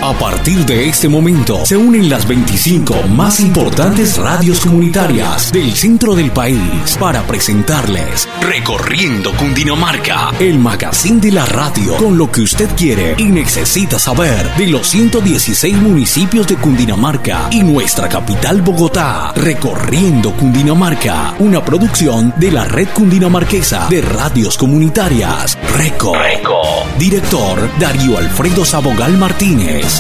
A partir de este momento se unen las 25 más importantes radios comunitarias del centro del país para presentarles Recorriendo Cundinamarca, el magazine de la radio con lo que usted quiere y necesita saber de los 116 municipios de Cundinamarca y nuestra capital Bogotá. Recorriendo Cundinamarca, una producción de la Red Cundinamarquesa de Radios Comunitarias, RECO. Director Darío Alfredo Sabogal Martínez.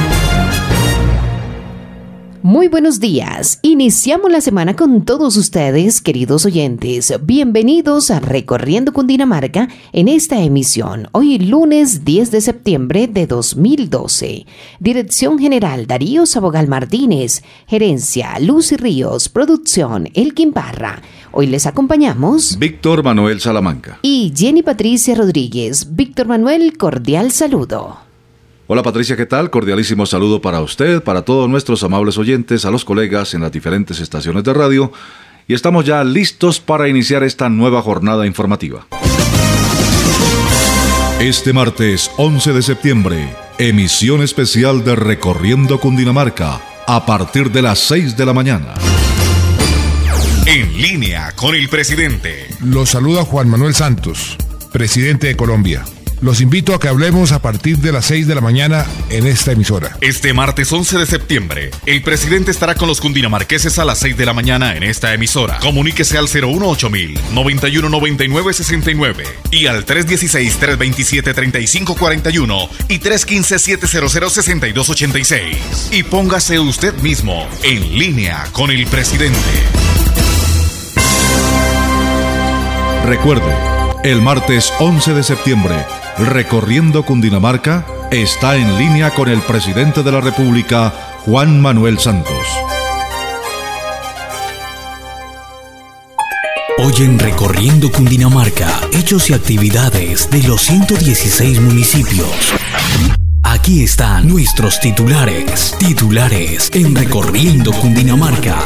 Muy buenos días. Iniciamos la semana con todos ustedes, queridos oyentes. Bienvenidos a Recorriendo Cundinamarca en esta emisión. Hoy lunes 10 de septiembre de 2012. Dirección General Darío Sabogal Martínez. Gerencia Lucy Ríos. Producción Elkin Parra. Hoy les acompañamos Víctor Manuel Salamanca y Jenny Patricia Rodríguez. Víctor Manuel, cordial saludo. Hola Patricia, ¿qué tal? Cordialísimo saludo para usted, para todos nuestros amables oyentes, a los colegas en las diferentes estaciones de radio. Y estamos ya listos para iniciar esta nueva jornada informativa. Este martes 11 de septiembre, emisión especial de Recorriendo Cundinamarca, a partir de las 6 de la mañana. En línea con el presidente. Los saluda Juan Manuel Santos, presidente de Colombia. Los invito a que hablemos a partir de las 6 de la mañana en esta emisora. Este martes 11 de septiembre, el presidente estará con los cundinamarqueses a las 6 de la mañana en esta emisora. Comuníquese al 018-000 919969 y al 316-327-3541 y 315-700-6286. Y póngase usted mismo en línea con el presidente. Recuerde, el martes 11 de septiembre, Recorriendo Cundinamarca está en línea con el presidente de la República, Juan Manuel Santos. Hoy en Recorriendo Cundinamarca, hechos y actividades de los 116 municipios. Aquí están nuestros titulares en Recorriendo Cundinamarca.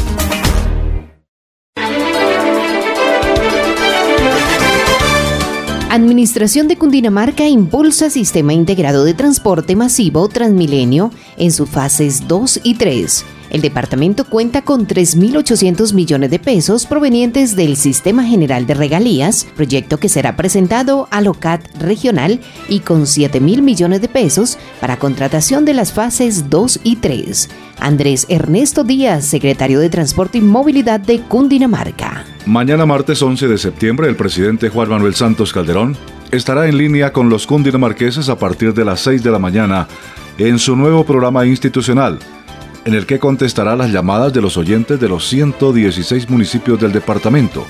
Administración de Cundinamarca impulsa Sistema Integrado de Transporte Masivo Transmilenio en sus fases 2 y 3. El departamento cuenta con 3.800 millones de pesos provenientes del Sistema General de Regalías, proyecto que será presentado a OCAT regional, y con 7.000 millones de pesos para contratación de las fases 2 y 3. Andrés Ernesto Díaz, secretario de Transporte y Movilidad de Cundinamarca. Mañana martes 11 de septiembre, el presidente Juan Manuel Santos Calderón estará en línea con los cundinamarqueses a partir de las 6 de la mañana en su nuevo programa institucional, en el que contestará las llamadas de los oyentes de los 116 municipios del departamento.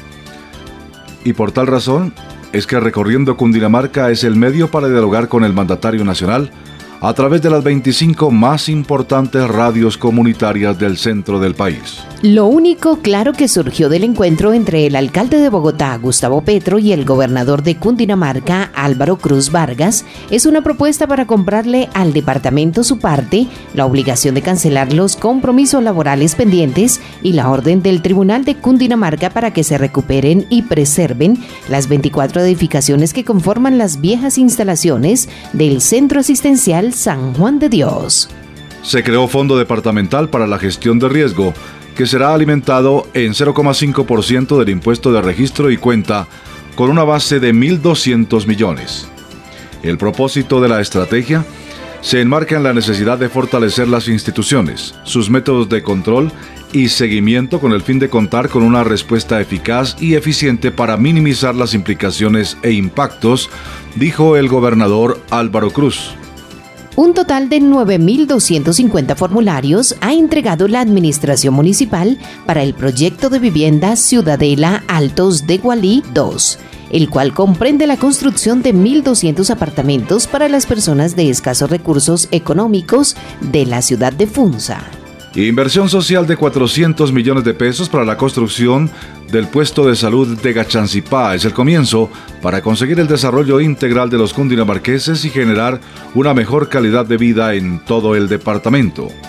Y por tal razón, es que Recorriendo Cundinamarca es el medio para dialogar con el mandatario nacional a través de las 25 más importantes radios comunitarias del centro del país. Lo único claro que surgió del encuentro entre el alcalde de Bogotá, Gustavo Petro, y el gobernador de Cundinamarca, Álvaro Cruz Vargas, es una propuesta para comprarle al departamento su parte, la obligación de cancelar los compromisos laborales pendientes y la orden del Tribunal de Cundinamarca para que se recuperen y preserven las 24 edificaciones que conforman las viejas instalaciones del Centro Asistencial San Juan de Dios. Se creó Fondo Departamental para la Gestión de Riesgo, que será alimentado en 0,5% del impuesto de registro y cuenta con una base de 1.200 millones. El propósito de la estrategia se enmarca en la necesidad de fortalecer las instituciones, sus métodos de control y seguimiento con el fin de contar con una respuesta eficaz y eficiente para minimizar las implicaciones e impactos, dijo el gobernador Álvaro Cruz. Un total de 9.250 formularios ha entregado la Administración Municipal para el proyecto de vivienda Ciudadela Altos de Gualí 2, el cual comprende la construcción de 1.200 apartamentos para las personas de escasos recursos económicos de la ciudad de Funza. Inversión social de 400 millones de pesos para la construcción del puesto de salud de Gachancipá es el comienzo para conseguir el desarrollo integral de los cundinamarqueses y generar una mejor calidad de vida en todo el departamento.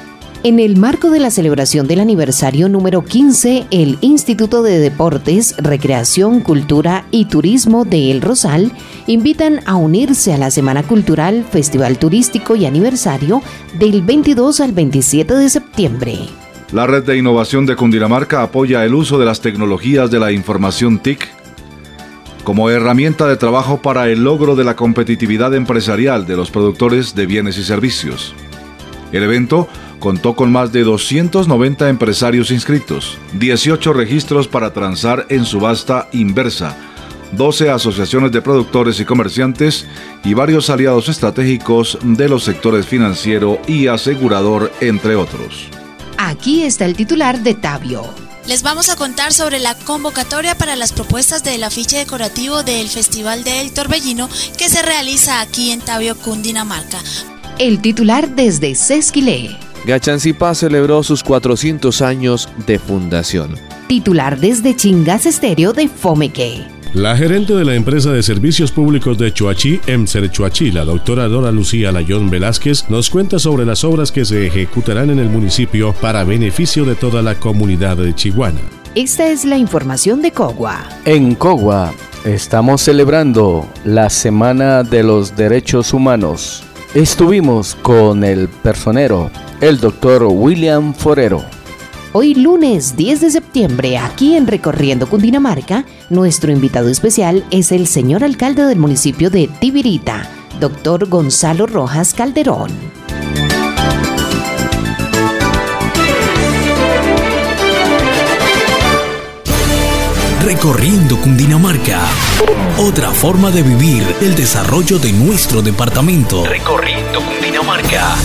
En el marco de la celebración del aniversario número 15, el Instituto de Deportes, Recreación, Cultura y Turismo de El Rosal invitan a unirse a la Semana Cultural, Festival Turístico y Aniversario del 22 al 27 de septiembre. La Red de Innovación de Cundinamarca apoya el uso de las tecnologías de la información TIC como herramienta de trabajo para el logro de la competitividad empresarial de los productores de bienes y servicios. El evento contó con más de 290 empresarios inscritos, 18 registros para transar en subasta inversa, 12 asociaciones de productores y comerciantes y varios aliados estratégicos de los sectores financiero y asegurador, entre otros. Aquí está el titular de Tabio. Les vamos a contar sobre la convocatoria para las propuestas del afiche decorativo del Festival del Torbellino que se realiza aquí en Tabio, Cundinamarca. El titular desde Sesquilé. Gachancipá celebró sus 400 años de fundación. Titular desde Chingas Estéreo de Fomeque. La gerente de la empresa de servicios públicos de Choachí, EMSER Choachí, la doctora Dora Lucía Layón Velázquez, nos cuenta sobre las obras que se ejecutarán en el municipio para beneficio de toda la comunidad de Chiguana. Esta es la información de Cogua. En Cogua estamos celebrando la Semana de los Derechos Humanos. Estuvimos con el personero, el doctor William Forero. Hoy lunes 10 de septiembre, aquí en Recorriendo Cundinamarca, nuestro invitado especial es el señor alcalde del municipio de Tibirita, doctor Gonzalo Rojas Calderón. Recorriendo Cundinamarca. Otra forma de vivir el desarrollo de nuestro departamento. Recorriendo Cundinamarca.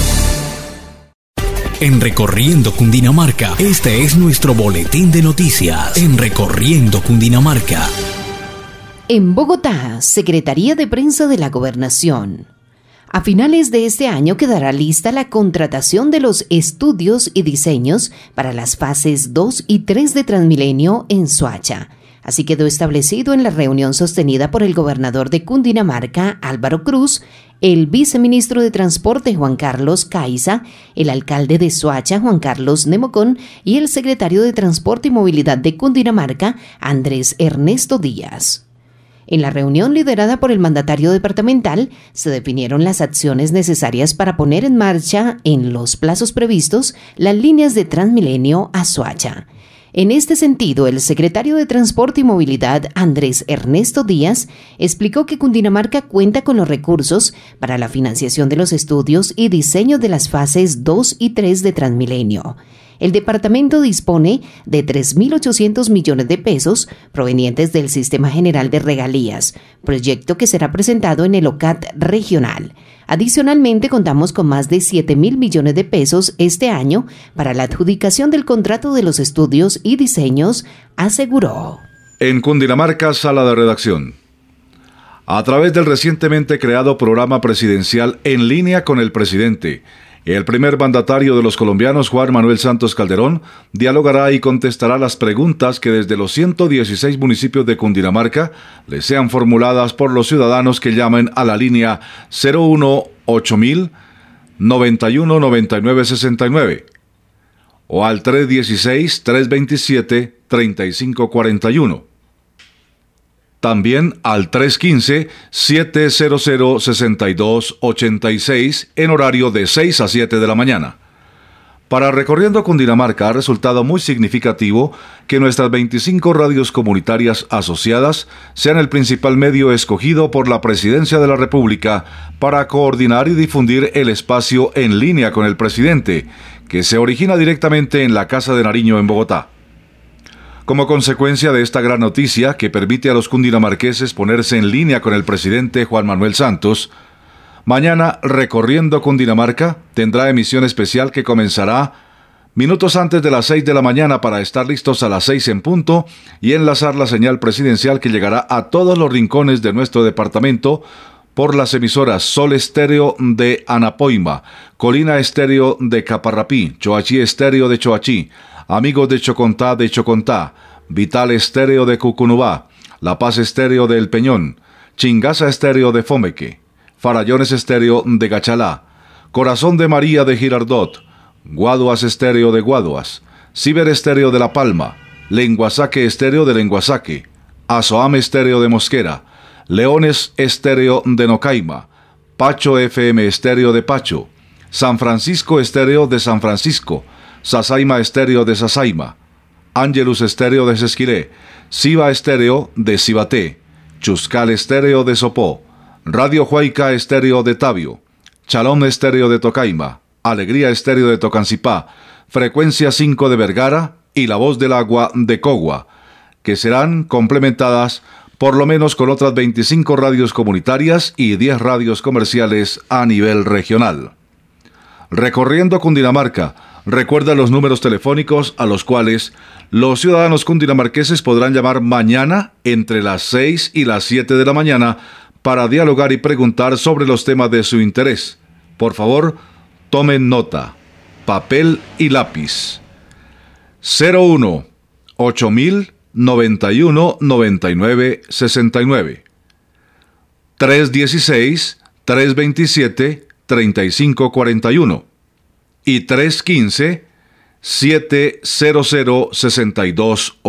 En Recorriendo Cundinamarca, este es nuestro boletín de noticias. En Recorriendo Cundinamarca. En Bogotá, Secretaría de Prensa de la Gobernación. A finales de este año quedará lista la contratación de los estudios y diseños para las fases 2 y 3 de Transmilenio en Soacha. Así quedó establecido en la reunión sostenida por el gobernador de Cundinamarca, Álvaro Cruz, el viceministro de Transporte, Juan Carlos Caiza, el alcalde de Soacha, Juan Carlos Nemocón, y el secretario de Transporte y Movilidad de Cundinamarca, Andrés Ernesto Díaz. En la reunión liderada por el mandatario departamental, se definieron las acciones necesarias para poner en marcha, en los plazos previstos, las líneas de Transmilenio a Soacha. En este sentido, el secretario de Transporte y Movilidad, Andrés Ernesto Díaz, explicó que Cundinamarca cuenta con los recursos para la financiación de los estudios y diseño de las fases 2 y 3 de Transmilenio. El departamento dispone de 3.800 millones de pesos provenientes del Sistema General de Regalías, proyecto que será presentado en el OCAT regional. Adicionalmente, contamos con más de 7.000 millones de pesos este año para la adjudicación del contrato de los estudios y diseños, aseguró. En Cundinamarca, sala de redacción. A través del recientemente creado programa presidencial En Línea con el Presidente, el primer mandatario de los colombianos, Juan Manuel Santos Calderón, dialogará y contestará las preguntas que desde los 116 municipios de Cundinamarca les sean formuladas por los ciudadanos que llamen a la línea 018.000 919969 o al 316-327-3541. También al 315-700-6286 en horario de 6 a 7 de la mañana. Para Recorriendo Cundinamarca ha resultado muy significativo que nuestras 25 radios comunitarias asociadas sean el principal medio escogido por la Presidencia de la República para coordinar y difundir el espacio En Línea con el Presidente, que se origina directamente en la Casa de Nariño en Bogotá. Como consecuencia de esta gran noticia que permite a los cundinamarqueses ponerse en línea con el presidente Juan Manuel Santos, mañana Recorriendo Cundinamarca tendrá emisión especial que comenzará minutos antes de las 6 de la mañana para estar listos a las 6 en punto y enlazar la señal presidencial que llegará a todos los rincones de nuestro departamento por las emisoras Sol Estéreo de Anapoima, Colina Estéreo de Caparrapí, Choachí Estéreo de Choachí, Amigos de Chocontá, Vital Estéreo de Cucunubá, La Paz Estéreo de El Peñón, Chingaza Estéreo de Fomeque, Farallones Estéreo de Gachalá, Corazón de María de Girardot, Guaduas Estéreo de Guaduas, Ciber Estéreo de La Palma, Lenguasaque Estéreo de Lenguasaque, Azoam Estéreo de Mosquera, Leones Estéreo de Nocaima, Pacho FM Estéreo de Pacho, San Francisco Estéreo de San Francisco, Sasaima Estéreo de Sasaima, Ángelus Estéreo de Sesquiré, Siva Estéreo de Cibaté, Chuscal Estéreo de Sopó, Radio Huayca Estéreo de Tabio, Chalón Estéreo de Tocaima, Alegría Estéreo de Tocancipá, Frecuencia 5 de Vergara y La Voz del Agua de Cogua, que serán complementadas por lo menos con otras 25 radios comunitarias y 10 radios comerciales a nivel regional. Recorriendo Cundinamarca, recuerda los números telefónicos a los cuales los ciudadanos cundinamarqueses podrán llamar mañana entre las 6 y las 7 de la mañana para dialogar y preguntar sobre los temas de su interés. Por favor, tomen nota, papel y lápiz. 01 8000 91 99 69 316 327 35 41 y 315 700 62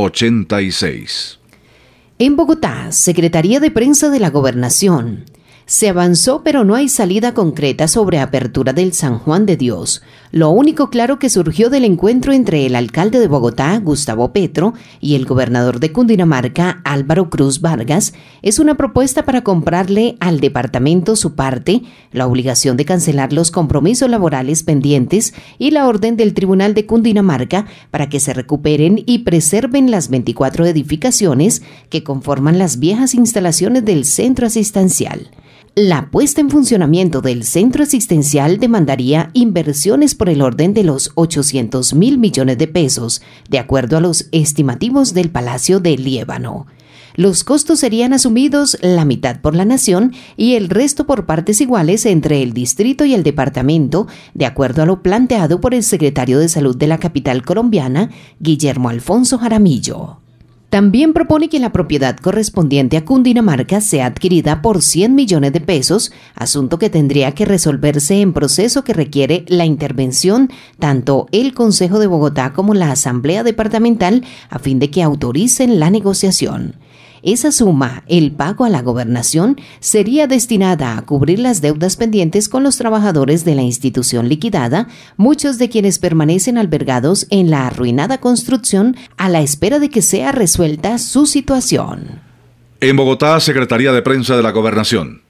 86. En Bogotá, Secretaría de Prensa de la Gobernación. Se avanzó, pero no hay salida concreta sobre apertura del San Juan de Dios. Lo único claro que surgió del encuentro entre el alcalde de Bogotá, Gustavo Petro, y el gobernador de Cundinamarca, Álvaro Cruz Vargas, es una propuesta para comprarle al departamento su parte, la obligación de cancelar los compromisos laborales pendientes y la orden del Tribunal de Cundinamarca para que se recuperen y preserven las 24 edificaciones que conforman las viejas instalaciones del centro asistencial. La puesta en funcionamiento del centro asistencial demandaría inversiones por el orden de los 800.000 millones de pesos, de acuerdo a los estimativos del Palacio de Líbano. Los costos serían asumidos la mitad por la nación y el resto por partes iguales entre el distrito y el departamento, de acuerdo a lo planteado por el secretario de Salud de la capital colombiana, Guillermo Alfonso Jaramillo. También propone que la propiedad correspondiente a Cundinamarca sea adquirida por 100 millones de pesos, asunto que tendría que resolverse en proceso que requiere la intervención tanto el Consejo de Bogotá como la Asamblea Departamental a fin de que autoricen la negociación. Esa suma, el pago a la gobernación, sería destinada a cubrir las deudas pendientes con los trabajadores de la institución liquidada, muchos de quienes permanecen albergados en la arruinada construcción a la espera de que sea resuelta su situación. En Bogotá, Secretaría de Prensa de la Gobernación.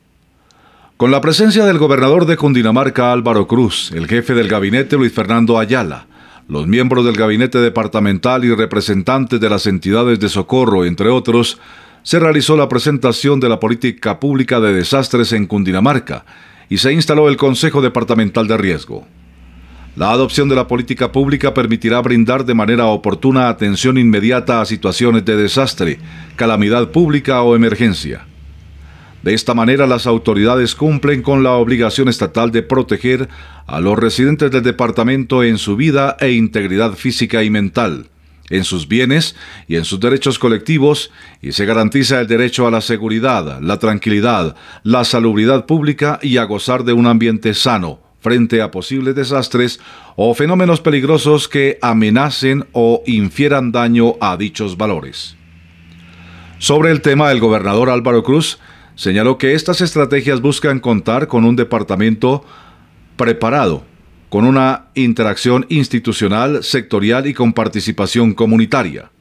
Con la presencia del gobernador de Cundinamarca, Álvaro Cruz, el jefe del gabinete, Luis Fernando Ayala, los miembros del gabinete departamental y representantes de las entidades de socorro, entre otros, se realizó la presentación de la política pública de desastres en Cundinamarca y se instaló el Consejo Departamental de Riesgo. La adopción de la política pública permitirá brindar de manera oportuna atención inmediata a situaciones de desastre, calamidad pública o emergencia. De esta manera, las autoridades cumplen con la obligación estatal de proteger a los residentes del departamento en su vida e integridad física y mental, en sus bienes y en sus derechos colectivos, y se garantiza el derecho a la seguridad, la tranquilidad, la salubridad pública y a gozar de un ambiente sano frente a posibles desastres o fenómenos peligrosos que amenacen o infieran daño a dichos valores. Sobre el tema, el gobernador Álvaro Cruz señaló que estas estrategias buscan contar con un departamento preparado, con una interacción institucional, sectorial y con participación comunitaria.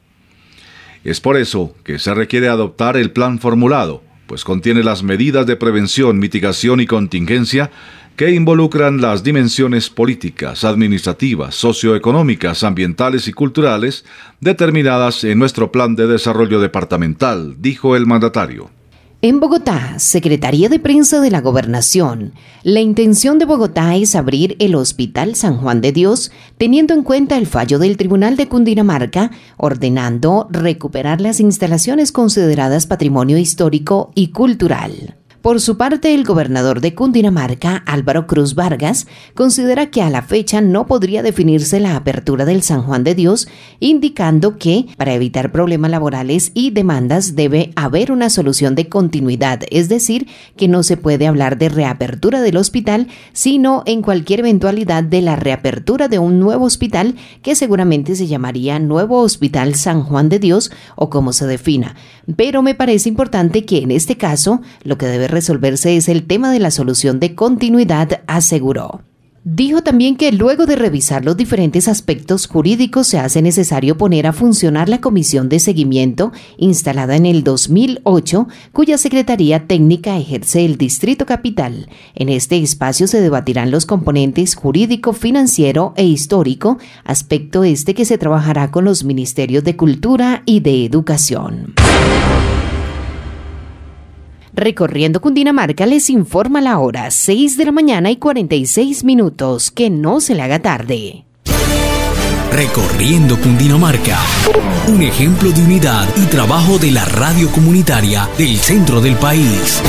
Es por eso que se requiere adoptar el plan formulado, pues contiene las medidas de prevención, mitigación y contingencia que involucran las dimensiones políticas, administrativas, socioeconómicas, ambientales y culturales determinadas en nuestro plan de desarrollo departamental, dijo el mandatario. En Bogotá, Secretaría de Prensa de la Gobernación. La intención de Bogotá es abrir el Hospital San Juan de Dios, teniendo en cuenta el fallo del Tribunal de Cundinamarca, ordenando recuperar las instalaciones consideradas patrimonio histórico y cultural. Por su parte, el gobernador de Cundinamarca, Álvaro Cruz Vargas, considera que a la fecha no podría definirse la apertura del San Juan de Dios, indicando que para evitar problemas laborales y demandas debe haber una solución de continuidad, es decir, que no se puede hablar de reapertura del hospital, sino en cualquier eventualidad de la reapertura de un nuevo hospital que seguramente se llamaría Nuevo Hospital San Juan de Dios o como se defina. Pero me parece importante que en este caso lo que debe resolverse es el tema de la solución de continuidad, aseguró. Dijo también que luego de revisar los diferentes aspectos jurídicos se hace necesario poner a funcionar la comisión de seguimiento instalada en el 2008, cuya secretaría técnica ejerce el Distrito Capital. En este espacio se debatirán los componentes jurídico, financiero e histórico, aspecto que se trabajará con los ministerios de Cultura y de Educación. Recorriendo Cundinamarca les informa la hora 6 de la mañana y 46 minutos. Que no se le haga tarde. Recorriendo Cundinamarca. Un ejemplo de unidad y trabajo de la radio comunitaria del centro del país.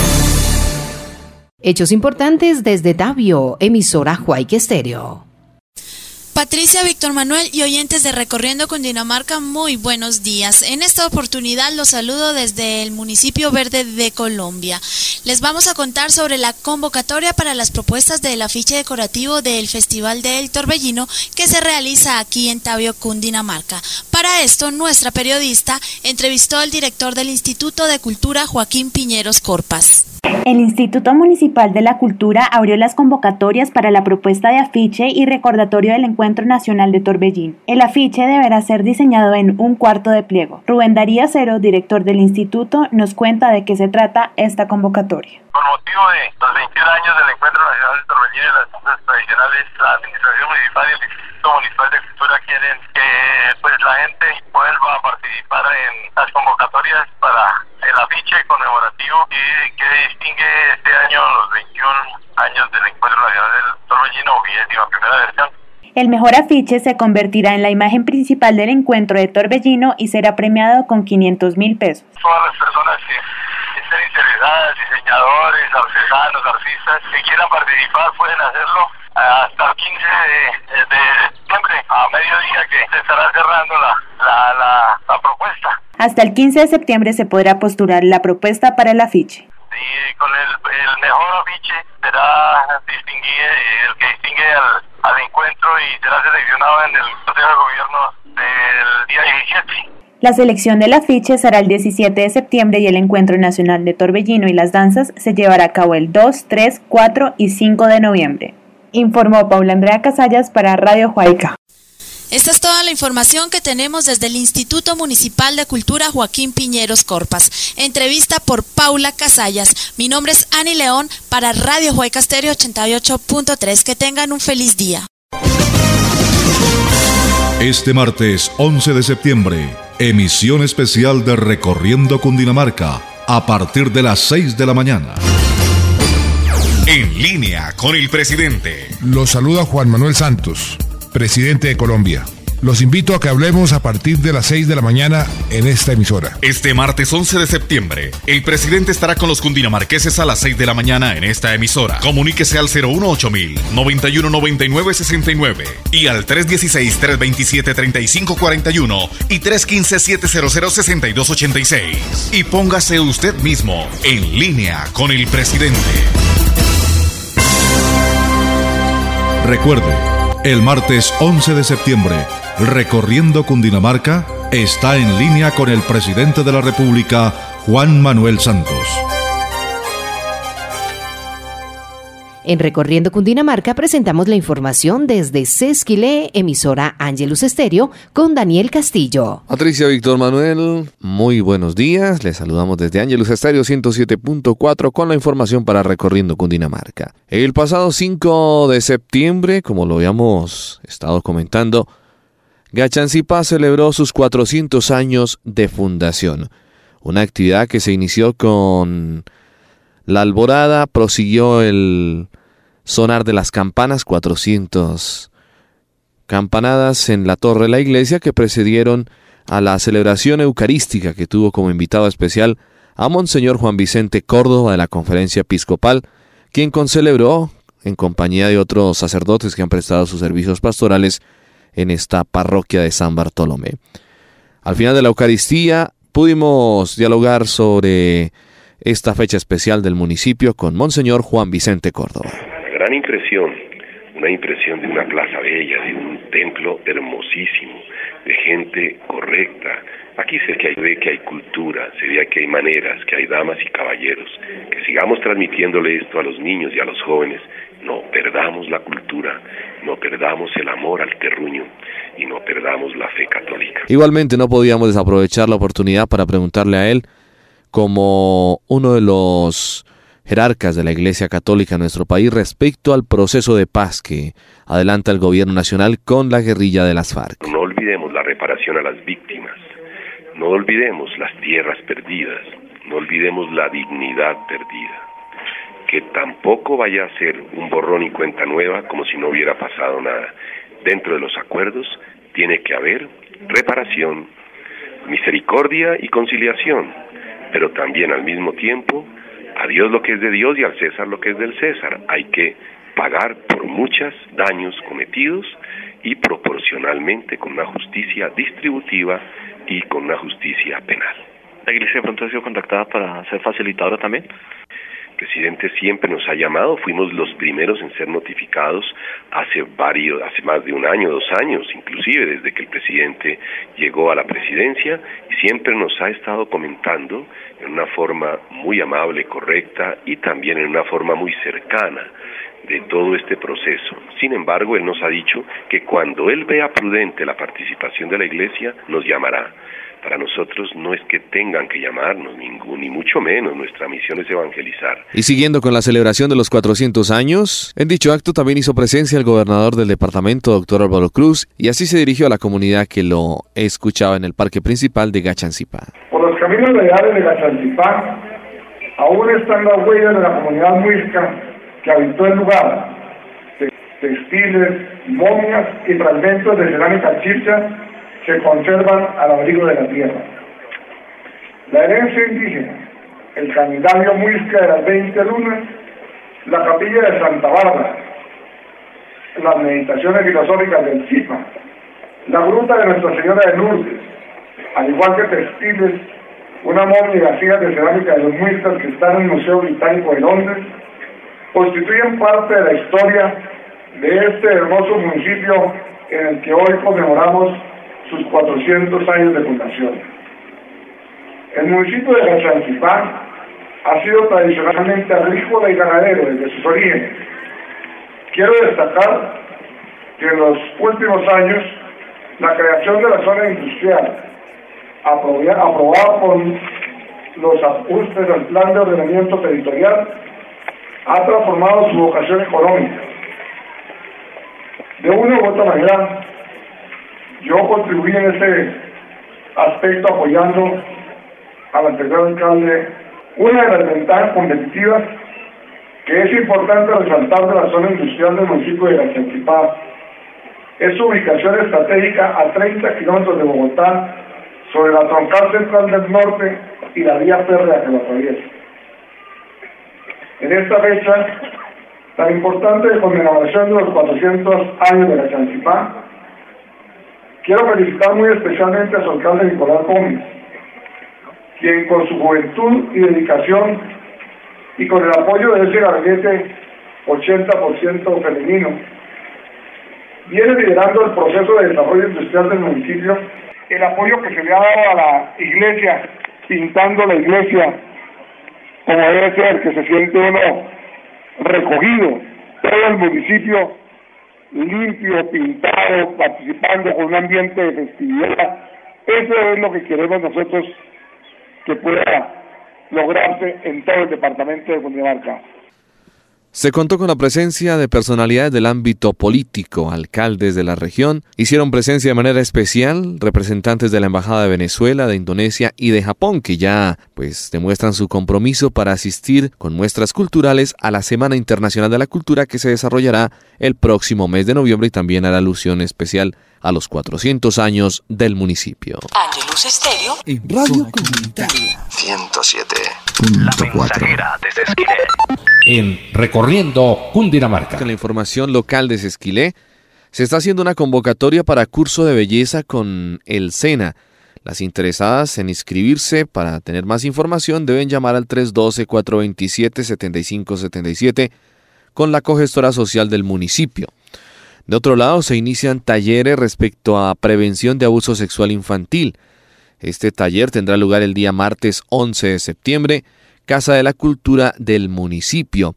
Hechos importantes desde Tabio, emisora Huayque Estéreo. Patricia, Víctor Manuel y oyentes de Recorriendo Cundinamarca, muy buenos días. En esta oportunidad los saludo desde el municipio verde de Colombia. Les vamos a contar sobre la convocatoria para las propuestas del afiche decorativo del Festival del Torbellino que se realiza aquí en Tabio, Cundinamarca. Para esto, nuestra periodista entrevistó al director del Instituto de Cultura, Joaquín Piñeros Corpas. El Instituto Municipal de la Cultura abrió las convocatorias para la propuesta de afiche y recordatorio del Encuentro Nacional de Torbellino. El afiche deberá ser diseñado en un cuarto de pliego. Rubén Darío Acero, director del instituto, nos cuenta de qué se trata esta convocatoria. Con motivo de los 21 años del Encuentro Nacional de Torbellino y las danzas tradicionales, la Administración Municipal y el Instituto Municipal de Cultura quieren que la gente vuelva a participar en las convocatorias para el afiche conmemorativo que distingue este año los 21 años del Encuentro Nacional del Torbellino, 21ª versión. El mejor afiche se convertirá en la imagen principal del encuentro de Torbellino y será premiado con 500.000 pesos. Todas las personas que estén interesadas, diseñadores, artesanos, artistas, que quieran participar pueden hacerlo hasta el 15 de septiembre, a mediodía, que se estará cerrando la propuesta. Hasta el 15 de septiembre se podrá postular la propuesta para el afiche. Y con el mejor afiche será el que distingue al encuentro y será seleccionado en el Consejo de Gobierno del día 17. La selección del afiche será el 17 de septiembre y el Encuentro Nacional de Torbellino y las danzas se llevará a cabo el 2, 3, 4 y 5 de noviembre. Informó Paula Andrea Casallas para Radio Huayca. Esta es toda la información que tenemos desde el Instituto Municipal de Cultura Joaquín Piñeros Corpas. Entrevista por Paula Casallas. Mi nombre es Ani León para Radio Huayca Estéreo 88.3. Que tengan un feliz día. Este martes 11 de septiembre, emisión especial de Recorriendo Cundinamarca, a partir de las 6 de la mañana. En línea con el presidente. Los saluda Juan Manuel Santos, presidente de Colombia. Los invito a que hablemos a partir de las 6 de la mañana en esta emisora. Este martes 11 de septiembre, el presidente estará con los cundinamarqueses a las 6 de la mañana en esta emisora. Comuníquese al 018-9199-69 y al 316-327-3541 y 315-700-6286. Y póngase usted mismo en línea con el presidente. Recuerde, el martes 11 de septiembre, Recorriendo Cundinamarca está en línea con el presidente de la República, Juan Manuel Santos. En Recorriendo Cundinamarca presentamos la información desde Sesquilé, emisora Ángelus Estéreo, con Daniel Castillo. Patricia, Víctor Manuel, muy buenos días. Les saludamos desde Ángelus Estéreo 107.4 con la información para Recorriendo Cundinamarca. El pasado 5 de septiembre, como lo habíamos estado comentando, Gachancipá celebró sus 400 años de fundación. Una actividad que se inició con la alborada, prosiguió el sonar de las campanas, 400 campanadas en la torre de la iglesia que precedieron a la celebración eucarística que tuvo como invitado especial a Monseñor Juan Vicente Córdoba de la Conferencia Episcopal, quien concelebró en compañía de otros sacerdotes que han prestado sus servicios pastorales en esta parroquia de San Bartolomé. Al final de la Eucaristía pudimos dialogar sobre esta fecha especial del municipio con Monseñor Juan Vicente Córdoba. Gran impresión, una impresión de una plaza bella, de un templo hermosísimo, de gente correcta. Aquí se ve que hay cultura, se ve que hay maneras, que hay damas y caballeros. Que sigamos transmitiéndole esto a los niños y a los jóvenes. No perdamos la cultura, no perdamos el amor al terruño y no perdamos la fe católica. Igualmente no podíamos desaprovechar la oportunidad para preguntarle a él, como uno de los jerarcas de la Iglesia Católica en nuestro país, respecto al proceso de paz que adelanta el gobierno nacional con la guerrilla de las FARC. No olvidemos la reparación a las víctimas, no olvidemos las tierras perdidas, no olvidemos la dignidad perdida. Que tampoco vaya a ser un borrón y cuenta nueva como si no hubiera pasado nada. Dentro de los acuerdos tiene que haber reparación, misericordia y conciliación, pero también al mismo tiempo, a Dios lo que es de Dios y al César lo que es del César. Hay que pagar por muchos daños cometidos y proporcionalmente con una justicia distributiva y con una justicia penal. ¿La Iglesia de pronto ha sido contactada para ser facilitadora también? El presidente siempre nos ha llamado, fuimos los primeros en ser notificados hace más de un año, 2 años, inclusive desde que el presidente llegó a la presidencia, y siempre nos ha estado comentando en una forma muy amable, correcta y también en una forma muy cercana de todo este proceso. Sin embargo, él nos ha dicho que cuando él vea prudente la participación de la Iglesia, nos llamará. Para nosotros no es que tengan que llamarnos, ni mucho menos, nuestra misión es evangelizar. Y siguiendo con la celebración de los 400 años, en dicho acto también hizo presencia el gobernador del departamento, doctor Álvaro Cruz, y así se dirigió a la comunidad que lo escuchaba en el parque principal de Gachancipá. Por los caminos reales de Gachancipá, aún están las huellas de la comunidad muisca que habitó el lugar, textiles, momias y fragmentos de cerámica chilcha se conservan al abrigo de la tierra. La herencia indígena, el calendario muisca de las 20 lunas, la capilla de Santa Bárbara, las meditaciones filosóficas del Zipa, la gruta de Nuestra Señora de Lourdes, al igual que textiles, una momia y vasijas de cerámica de los muiscas que están en el Museo Británico de Londres, constituyen parte de la historia de este hermoso municipio en el que hoy conmemoramos sus 400 años de fundación. El municipio de Gachancipá ha sido tradicionalmente agrícola y ganadero desde sus orígenes. Quiero destacar que en los últimos años la creación de la zona industrial, aprobada por los ajustes del Plan de Ordenamiento Territorial, ha transformado su vocación económica. De una u otra manera, yo contribuí en ese aspecto apoyando al anterior alcalde. Una de las ventajas competitivas que es importante resaltar de la zona industrial del municipio de Gachancipá es su ubicación estratégica a 30 kilómetros de Bogotá, sobre la troncal central del norte y la vía férrea que lo atraviesa. En esta fecha tan importante de conmemoración de los 400 años de Gachancipá, quiero felicitar muy especialmente a su alcalde Nicolás Gómez, quien con su juventud y dedicación y con el apoyo de ese gabinete 80% femenino, viene liderando el proceso de desarrollo industrial del municipio. El apoyo que se le ha dado a la iglesia, pintando la iglesia como debe ser, que se siente uno recogido, todo el municipio limpio, pintado, participando con un ambiente de festividad. Eso es lo que queremos nosotros que pueda lograrse en todo el departamento de Cundinamarca. Se contó con la presencia de personalidades del ámbito político, alcaldes de la región, hicieron presencia de manera especial representantes de la Embajada de Venezuela, de Indonesia y de Japón, que ya demuestran su compromiso para asistir con muestras culturales a la Semana Internacional de la Cultura que se desarrollará el próximo mes de noviembre, y también hará alusión especial a los 400 años del municipio. Angelus Estéreo En Radio Comunitaria 107. La mensajera desde Esquilé. en Recorriendo Cundinamarca. Con la información local de Sesquilé, se está haciendo una convocatoria para curso de belleza con el SENA. Las interesadas en inscribirse para tener más información deben llamar al 312-427-7577 con la cogestora social del municipio. De otro lado, se inician talleres respecto a prevención de abuso sexual infantil. Este taller tendrá lugar el día martes 11 de septiembre, Casa de la Cultura del municipio.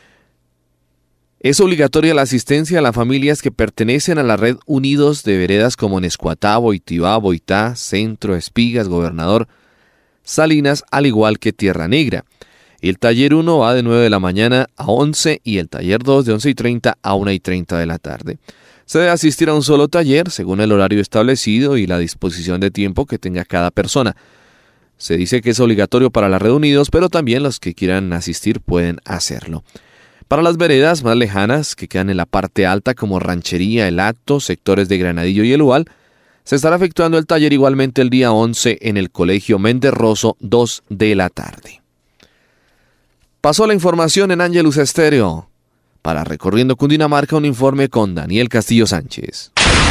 Es obligatoria la asistencia a las familias que pertenecen a la red Unidos de veredas como Nescuatá, Boitibá, Boitá, Centro, Espigas, Gobernador, Salinas, al igual que Tierra Negra. El taller 1 va de 9 de la mañana a 11 y el taller 2 de 11:30 a 1:30 de la tarde. Se debe asistir a un solo taller según el horario establecido y la disposición de tiempo que tenga cada persona. Se dice que es obligatorio para la red Unidos, pero también los que quieran asistir pueden hacerlo. Para las veredas más lejanas, que quedan en la parte alta como Ranchería, El Hato, sectores de Granadillo y El Ubal, se estará efectuando el taller igualmente el día 11 en el Colegio Méndez Rosso, 2 de la tarde. Pasó la información en Angelus Estéreo. Para Recorriendo Cundinamarca, un informe con Daniel Castillo Sánchez.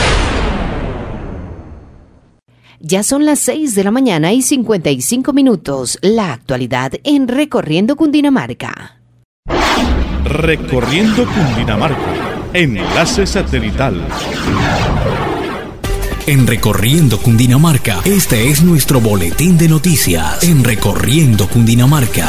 Ya son las 6 de la mañana y 55 minutos. La actualidad en Recorriendo Cundinamarca. Recorriendo Cundinamarca. Enlace satelital. En Recorriendo Cundinamarca, este es nuestro boletín de noticias. En Recorriendo Cundinamarca.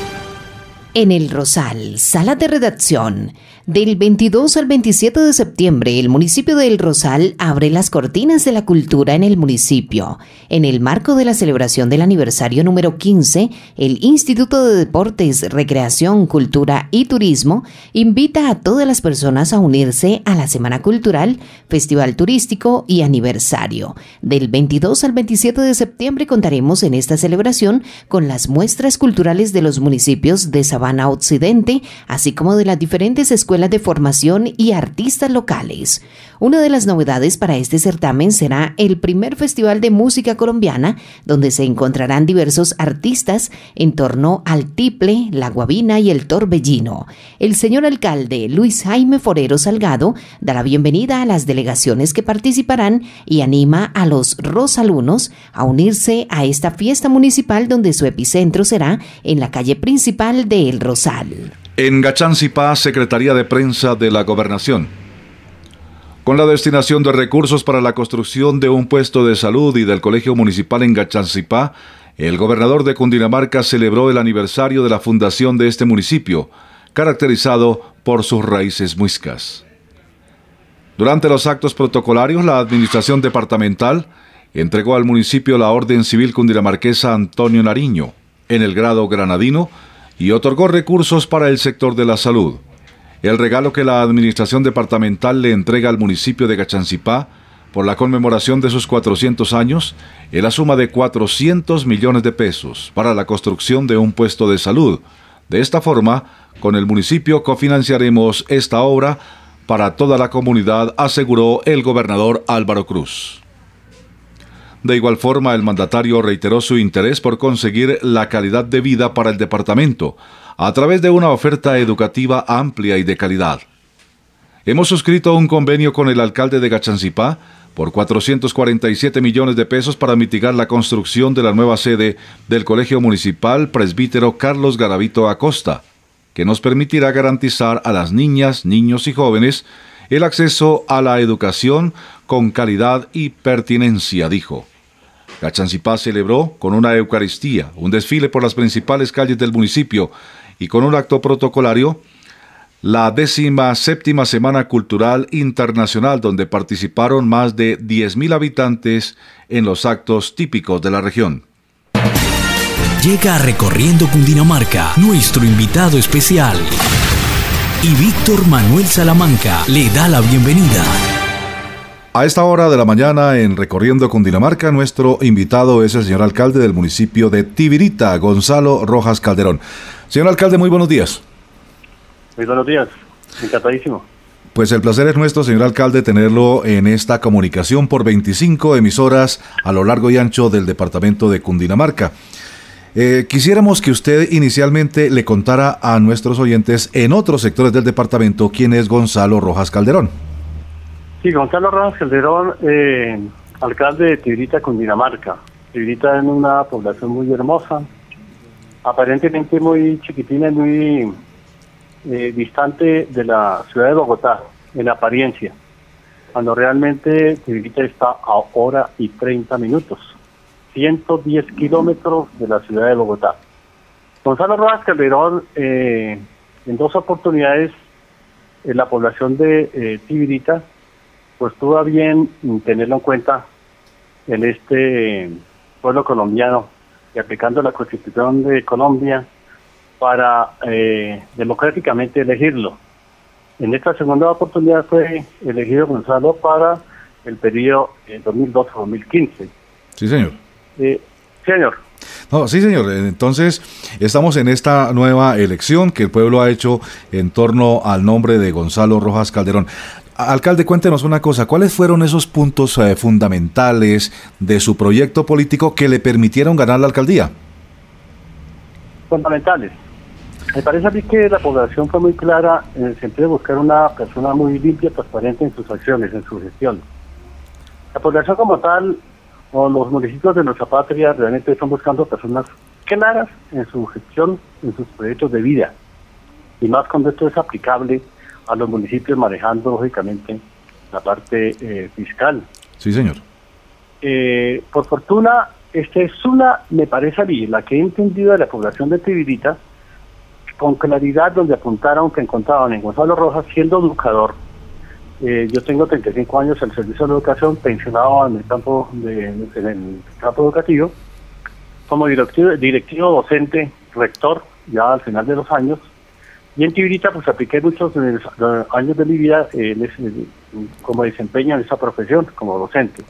En el Rosal, sala de redacción. Del 22 al 27 de septiembre, el municipio de El Rosal abre las cortinas de la cultura en el municipio. En el marco de la celebración del aniversario número 15, el Instituto de Deportes, Recreación, Cultura y Turismo invita a todas las personas a unirse a la Semana Cultural, Festival Turístico y Aniversario. Del 22 al 27 de septiembre contaremos en esta celebración con las muestras culturales de los municipios de Sabana Occidente, así como de las diferentes escuelas de formación y artistas locales. Una de las novedades para este certamen será el primer Festival de Música Colombiana, donde se encontrarán diversos artistas en torno al tiple, la guabina y el torbellino. El señor alcalde Luis Jaime Forero Salgado da la bienvenida a las delegaciones que participarán y anima a los rosalunos a unirse a esta fiesta municipal, donde su epicentro será en la calle principal de El Rosal. En Gachancipá, Secretaría de Prensa de la Gobernación. Con la destinación de recursos para la construcción de un puesto de salud y del Colegio Municipal en Gachancipá, el gobernador de Cundinamarca celebró el aniversario de la fundación de este municipio, caracterizado por sus raíces muiscas. Durante los actos protocolarios, la administración departamental entregó al municipio la Orden Civil Cundinamarquesa Antonio Nariño, en el grado granadino, y otorgó recursos para el sector de la salud. El regalo que la administración departamental le entrega al municipio de Gachancipá por la conmemoración de sus 400 años es la suma de 400 millones de pesos para la construcción de un puesto de salud. De esta forma, con el municipio cofinanciaremos esta obra para toda la comunidad, aseguró el gobernador Álvaro Cruz. De igual forma, el mandatario reiteró su interés por conseguir la calidad de vida para el departamento a través de una oferta educativa amplia y de calidad. Hemos suscrito un convenio con el alcalde de Gachancipá por 447 millones de pesos para mitigar la construcción de la nueva sede del Colegio Municipal Presbítero Carlos Garavito Acosta, que nos permitirá garantizar a las niñas, niños y jóvenes el acceso a la educación con calidad y pertinencia, dijo. Gachancipá celebró con una Eucaristía, un desfile por las principales calles del municipio y con un acto protocolario la 17ª Semana Cultural Internacional, donde participaron más de 10.000 habitantes en los actos típicos de la región. Llega a Recorriendo Cundinamarca nuestro invitado especial y Víctor Manuel Salamanca le da la bienvenida. A esta hora de la mañana en Recorriendo Cundinamarca, nuestro invitado es el señor alcalde del municipio de Tibirita, Gonzalo Rojas Calderón. Señor alcalde, muy buenos días. Muy buenos días, encantadísimo. Pues el placer es nuestro, señor alcalde, tenerlo en esta comunicación por 25 emisoras a lo largo y ancho del departamento de Cundinamarca. Quisiéramos que usted inicialmente le contara a nuestros oyentes en otros sectores del departamento quién es Gonzalo Rojas Calderón. Sí, Gonzalo Rojas Calderón, alcalde de Tibirita, Cundinamarca. Tibirita es una población muy hermosa, aparentemente muy chiquitina y muy distante de la ciudad de Bogotá, en apariencia, cuando realmente Tibirita está a hora y 30 minutos, 110 kilómetros de la ciudad de Bogotá. Gonzalo Rojas Calderón, en 2 oportunidades, en la población de Tibirita, pues tuvo a bien tenerlo en cuenta en este pueblo colombiano y aplicando la Constitución de Colombia para democráticamente elegirlo. En esta segunda oportunidad fue elegido Gonzalo para el periodo 2012-2015. Sí, señor. Señor. No, sí, señor. Entonces, estamos en esta nueva elección que el pueblo ha hecho en torno al nombre de Gonzalo Rojas Calderón. Alcalde, cuéntenos una cosa, ¿cuáles fueron esos puntos fundamentales de su proyecto político que le permitieron ganar la alcaldía? Fundamentales. Me parece a mí que la población fue muy clara en el sentido de buscar una persona muy limpia, transparente en sus acciones, en su gestión. La población como tal, o los municipios de nuestra patria, realmente están buscando personas claras en su gestión, en sus proyectos de vida. Y más cuando esto es aplicable a los municipios, manejando lógicamente la parte fiscal. Sí, señor. Por fortuna, esta es una, me parece a mí, la que he entendido de la población de Tibirita, con claridad, donde apuntaron que encontraban en Gonzalo Rojas siendo educador. Yo tengo 35 años al servicio de la educación, pensionado en el campo educativo, como directivo docente, rector, ya al final de los años. Y en Tibirita pues apliqué muchos años de mi vida como desempeño en esa profesión, como docente.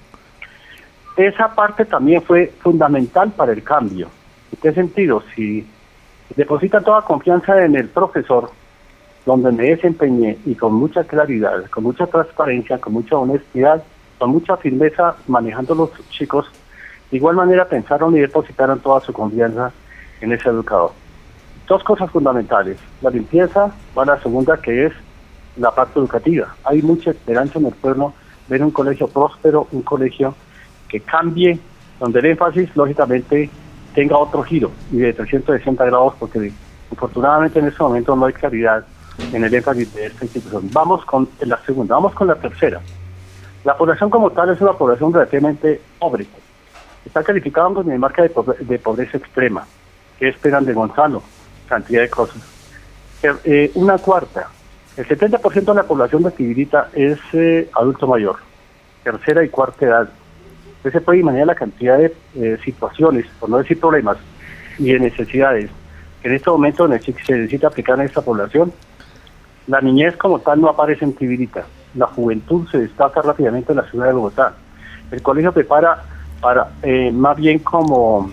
Esa parte también fue fundamental para el cambio. ¿En qué sentido? Si depositan toda confianza en el profesor, donde me desempeñé y con mucha claridad, con mucha transparencia, con mucha honestidad, con mucha firmeza manejando los chicos, de igual manera pensaron y depositaron toda su confianza en ese educador. 2 cosas fundamentales. La limpieza, va a la segunda, que es la parte educativa. Hay mucha esperanza en el pueblo ver un colegio próspero, un colegio que cambie, donde el énfasis, lógicamente, tenga otro giro y de 360 grados, porque afortunadamente en este momento no hay claridad en el énfasis de esta institución. Vamos con la segunda, vamos con la tercera. La población como tal es una población relativamente pobre. Está calificada con mi marca de pobreza extrema. ¿Qué esperan de Gonzalo? Cantidad de cosas. Una cuarta, el 70% de la población de Tibirita es adulto mayor, tercera y cuarta edad. Usted se puede imaginar la cantidad de situaciones, por no decir problemas, y de necesidades que en este momento se necesita aplicar en esta población. La niñez como tal no aparece en Tibirita. La juventud se destaca rápidamente en la ciudad de Bogotá. El colegio prepara para, más bien como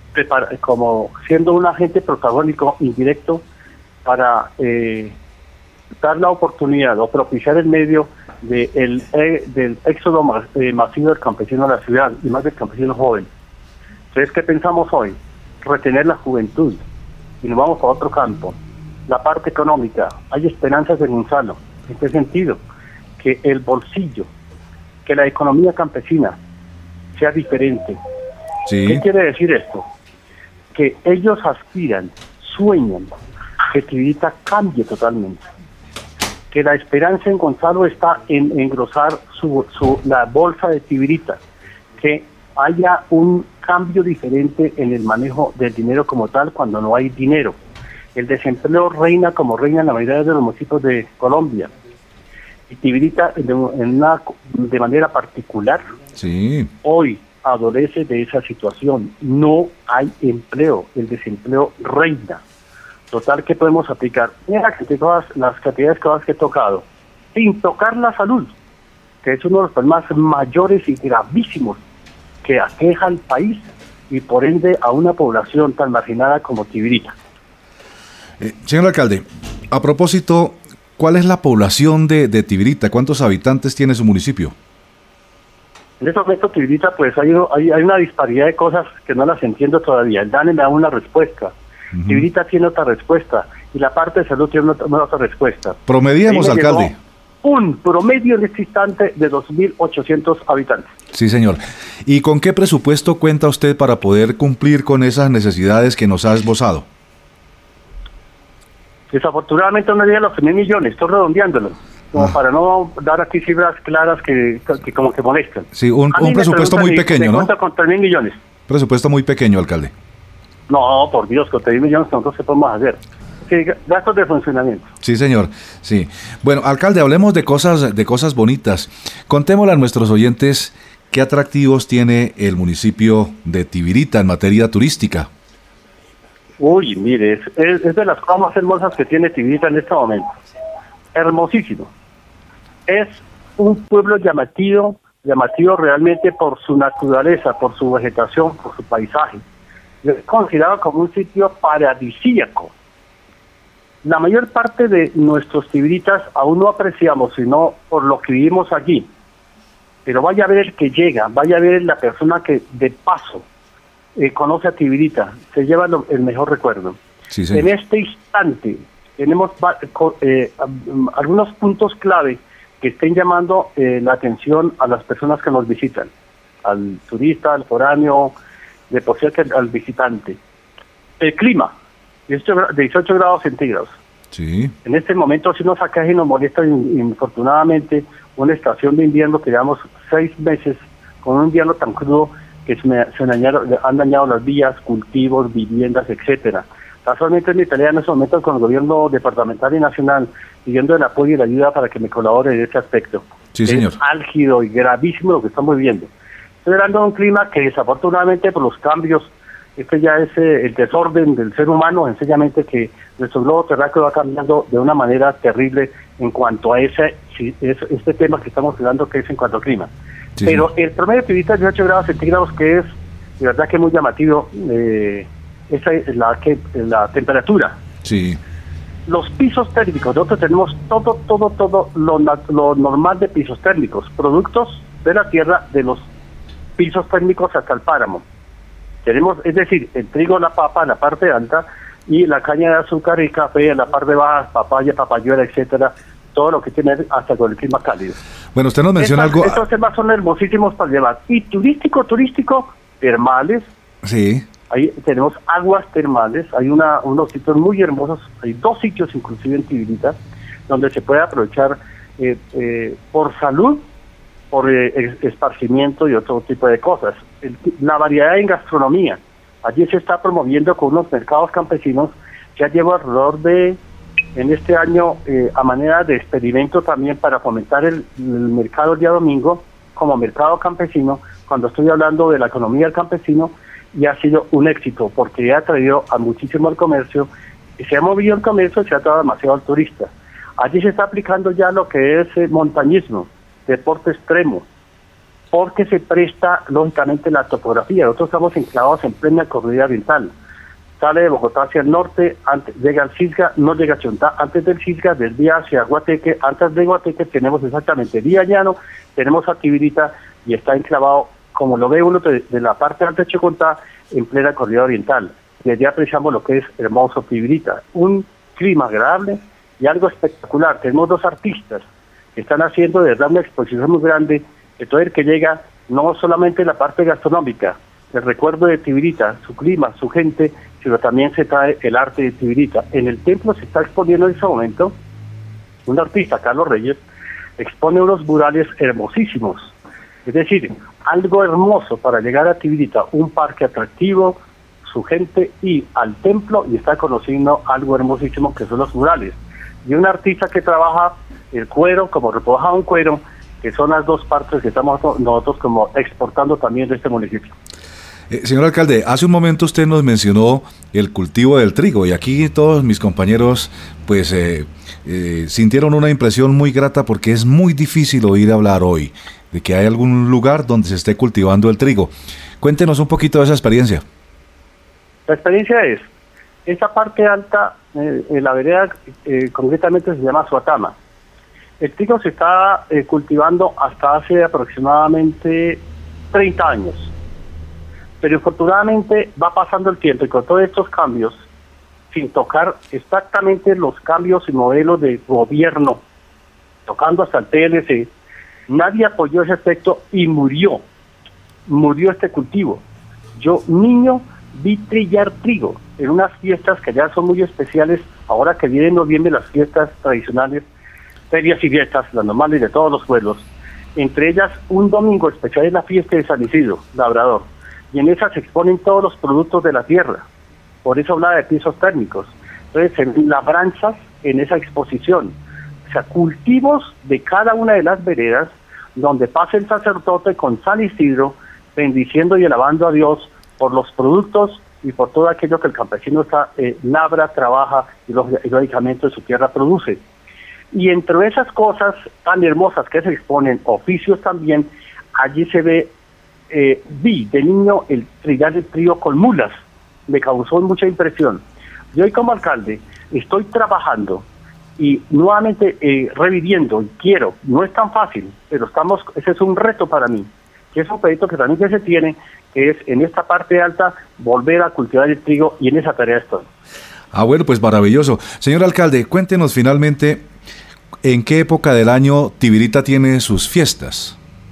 siendo un agente protagónico indirecto para dar la oportunidad o propiciar el medio del éxodo masivo del campesino a la ciudad y más del campesino joven. Entonces, ¿qué pensamos hoy? Retener la juventud y nos vamos a otro campo. La parte económica. Hay esperanzas de Gonzalo. ¿En qué sentido? Que el bolsillo, que la economía campesina sea diferente. Sí. ¿Qué quiere decir esto? Que ellos aspiran, sueñan que Tibirita cambie totalmente. Que la esperanza en Gonzalo está en engrosar la bolsa de Tibirita. Que haya un cambio diferente en el manejo del dinero como tal cuando no hay dinero. El desempleo reina como reina en la mayoría de los municipios de Colombia. Y Tibirita, de manera particular, sí, hoy adolece de esa situación. No hay empleo, el desempleo reina. Total, que podemos aplicar. Mira las cantidades de cosas que he tocado, sin tocar la salud, que es uno de los problemas mayores y gravísimos que aqueja al país y por ende a una población tan marginada como Tibirita. Señor alcalde, a propósito, ¿cuál es la población de Tibirita? ¿Cuántos habitantes tiene su municipio? En este momento, Tibirita, pues hay una disparidad de cosas que no las entiendo todavía. El DANE me da una respuesta, Tibirita tiene otra respuesta, y la parte de salud tiene otra respuesta. Promediemos, alcalde. Un promedio en este instante de 2.800 habitantes. Sí, señor. ¿Y con qué presupuesto cuenta usted para poder cumplir con esas necesidades que nos ha esbozado? Desafortunadamente no llega a los 1.000 millones, estoy redondeándolo, como para no dar aquí cifras claras que como que molestan. Sí, un presupuesto muy pequeño, ¿no? Con 3.000 millones. Presupuesto muy pequeño, alcalde. No, por Dios, con 3.000 millones nosotros qué podemos hacer. Sí, gastos de funcionamiento. Sí, señor. Sí. Bueno, alcalde, hablemos de cosas bonitas. Contémosle a nuestros oyentes qué atractivos tiene el municipio de Tibirita en materia turística. Uy, mire, es de las cosas más hermosas que tiene Tibirita en este momento. Hermosísimo. Es un pueblo llamativo realmente por su naturaleza, por su vegetación, por su paisaje. Es considerado como un sitio paradisíaco. La mayor parte de nuestros tibiritas aún no apreciamos, sino por lo que vivimos allí. Pero vaya a ver el que llega, vaya a ver la persona que de paso conoce a Tibirita, se lleva el mejor recuerdo. Sí, sí. En este instante tenemos algunos puntos clave que estén llamando la atención a las personas que nos visitan, al turista, al foráneo, de por sí al visitante. El clima. 18 grados centígrados. Sí. En este momento sí nos acá y nos molesta infortunadamente una estación de invierno que llevamos 6 meses con un invierno tan crudo que han dañado las vías, cultivos, viviendas, etcétera. Casualmente en Italia en estos momentos con el gobierno departamental y nacional pidiendo el apoyo y la ayuda para que me colabore en este aspecto. Sí, señor. Es álgido y gravísimo lo que estamos viviendo. Estoy hablando de un clima que desafortunadamente por los cambios, ya es el desorden del ser humano, sencillamente que nuestro globo terráqueo va cambiando de una manera terrible en cuanto a este tema que estamos hablando, que es en cuanto al clima. Sí, pero sí. El promedio de Tibirita es 18 grados centígrados, que es de verdad que muy llamativo, esa es la temperatura. Sí. Los pisos térmicos, nosotros tenemos todo lo normal de pisos térmicos, productos de la tierra, de los pisos térmicos hasta el páramo. Tenemos, es decir, el trigo, la papa en la parte alta y la caña de azúcar y café en la parte baja, papaya, papayuela, etcétera, todo lo que tiene hasta con el clima cálido. Bueno, usted nos menciona algo. Estos temas son hermosísimos para llevar. Y turístico, termales. Sí. Ahí tenemos aguas termales, hay unos sitios muy hermosos, hay 2 sitios inclusive en Tibirita, donde se puede aprovechar por salud, por esparcimiento y otro tipo de cosas. La variedad en gastronomía. Allí se está promoviendo con unos mercados campesinos. Ya llevo alrededor de, en este año, a manera de experimento también para fomentar el mercado el día domingo como mercado campesino, cuando estoy hablando de la economía del campesino, y ha sido un éxito porque ha traído a muchísimo al comercio, y se ha movido el comercio y se ha traído demasiado al turista. Allí se está aplicando ya lo que es montañismo, deporte extremo, porque se presta lógicamente la topografía. Nosotros estamos enclavados en plena cordillera oriental. Sale de Bogotá hacia el norte, llega al Cisga, no llega a Chontá. Antes del Cisga, desvía hacia Guateque. Antes de Guateque tenemos exactamente Vía Llano, tenemos a Tibirita y está enclavado, como lo ve uno de la parte alta de Chocontá, en plena cordillera oriental. Y allí apreciamos lo que es hermoso Tibirita. Un clima agradable y algo espectacular. Tenemos 2 artistas que están haciendo de verdad una exposición muy grande, que todo el que llega, no solamente la parte gastronómica, el recuerdo de Tibirita, su clima, su gente, sino también se trae el arte de Tibirita. En el templo se está exponiendo en ese momento un artista, Carlos Reyes, expone unos murales hermosísimos. Es decir, algo hermoso para llegar a Tibirita, un parque atractivo, su gente y al templo, y está conociendo algo hermosísimo que son los murales. Y un artista que trabaja el cuero, como repojado un cuero, que son las 2 partes que estamos nosotros como exportando también de este municipio. Señor alcalde, hace un momento usted nos mencionó el cultivo del trigo y aquí todos mis compañeros pues sintieron una impresión muy grata porque es muy difícil oír hablar hoy de que hay algún lugar donde se esté cultivando el trigo. Cuéntenos un poquito de esa experiencia. La experiencia es, Esa parte alta, la vereda concretamente se llama Suatama. El trigo se está cultivando hasta hace aproximadamente 30 años. Pero infortunadamente va pasando el tiempo y con todos estos cambios, sin tocar exactamente los cambios y modelos de gobierno, tocando hasta el TLC, nadie apoyó ese aspecto y murió este cultivo. Yo, niño, vi trillar trigo en unas fiestas que ya son muy especiales, ahora que viene en noviembre las fiestas tradicionales, ferias y fiestas, las normales de todos los pueblos, entre ellas un domingo especial es la fiesta de San Isidro, Labrador, y en esa se exponen todos los productos de la tierra, por eso hablaba de pisos térmicos, entonces se ven labranzas en esa exposición, o sea, cultivos de cada una de las veredas, donde pasa el sacerdote con San Isidro, bendiciendo y alabando a Dios por los productos y por todo aquello que el campesino labra, trabaja y lógicamente su tierra produce. Y entre esas cosas tan hermosas que se exponen, oficios también, allí se ve, vi de niño el trillar el trigo con mulas, me causó mucha impresión. Yo hoy como alcalde estoy trabajando y nuevamente reviviendo, y quiero, no es tan fácil, pero ese es un reto para mí, que es un proyecto que también ya se tiene, que es en esta parte alta volver a cultivar el trigo, y en esa tarea estoy. Bueno, pues maravilloso. Señor alcalde, cuéntenos finalmente, ¿en qué época del año Tibirita tiene sus fiestas?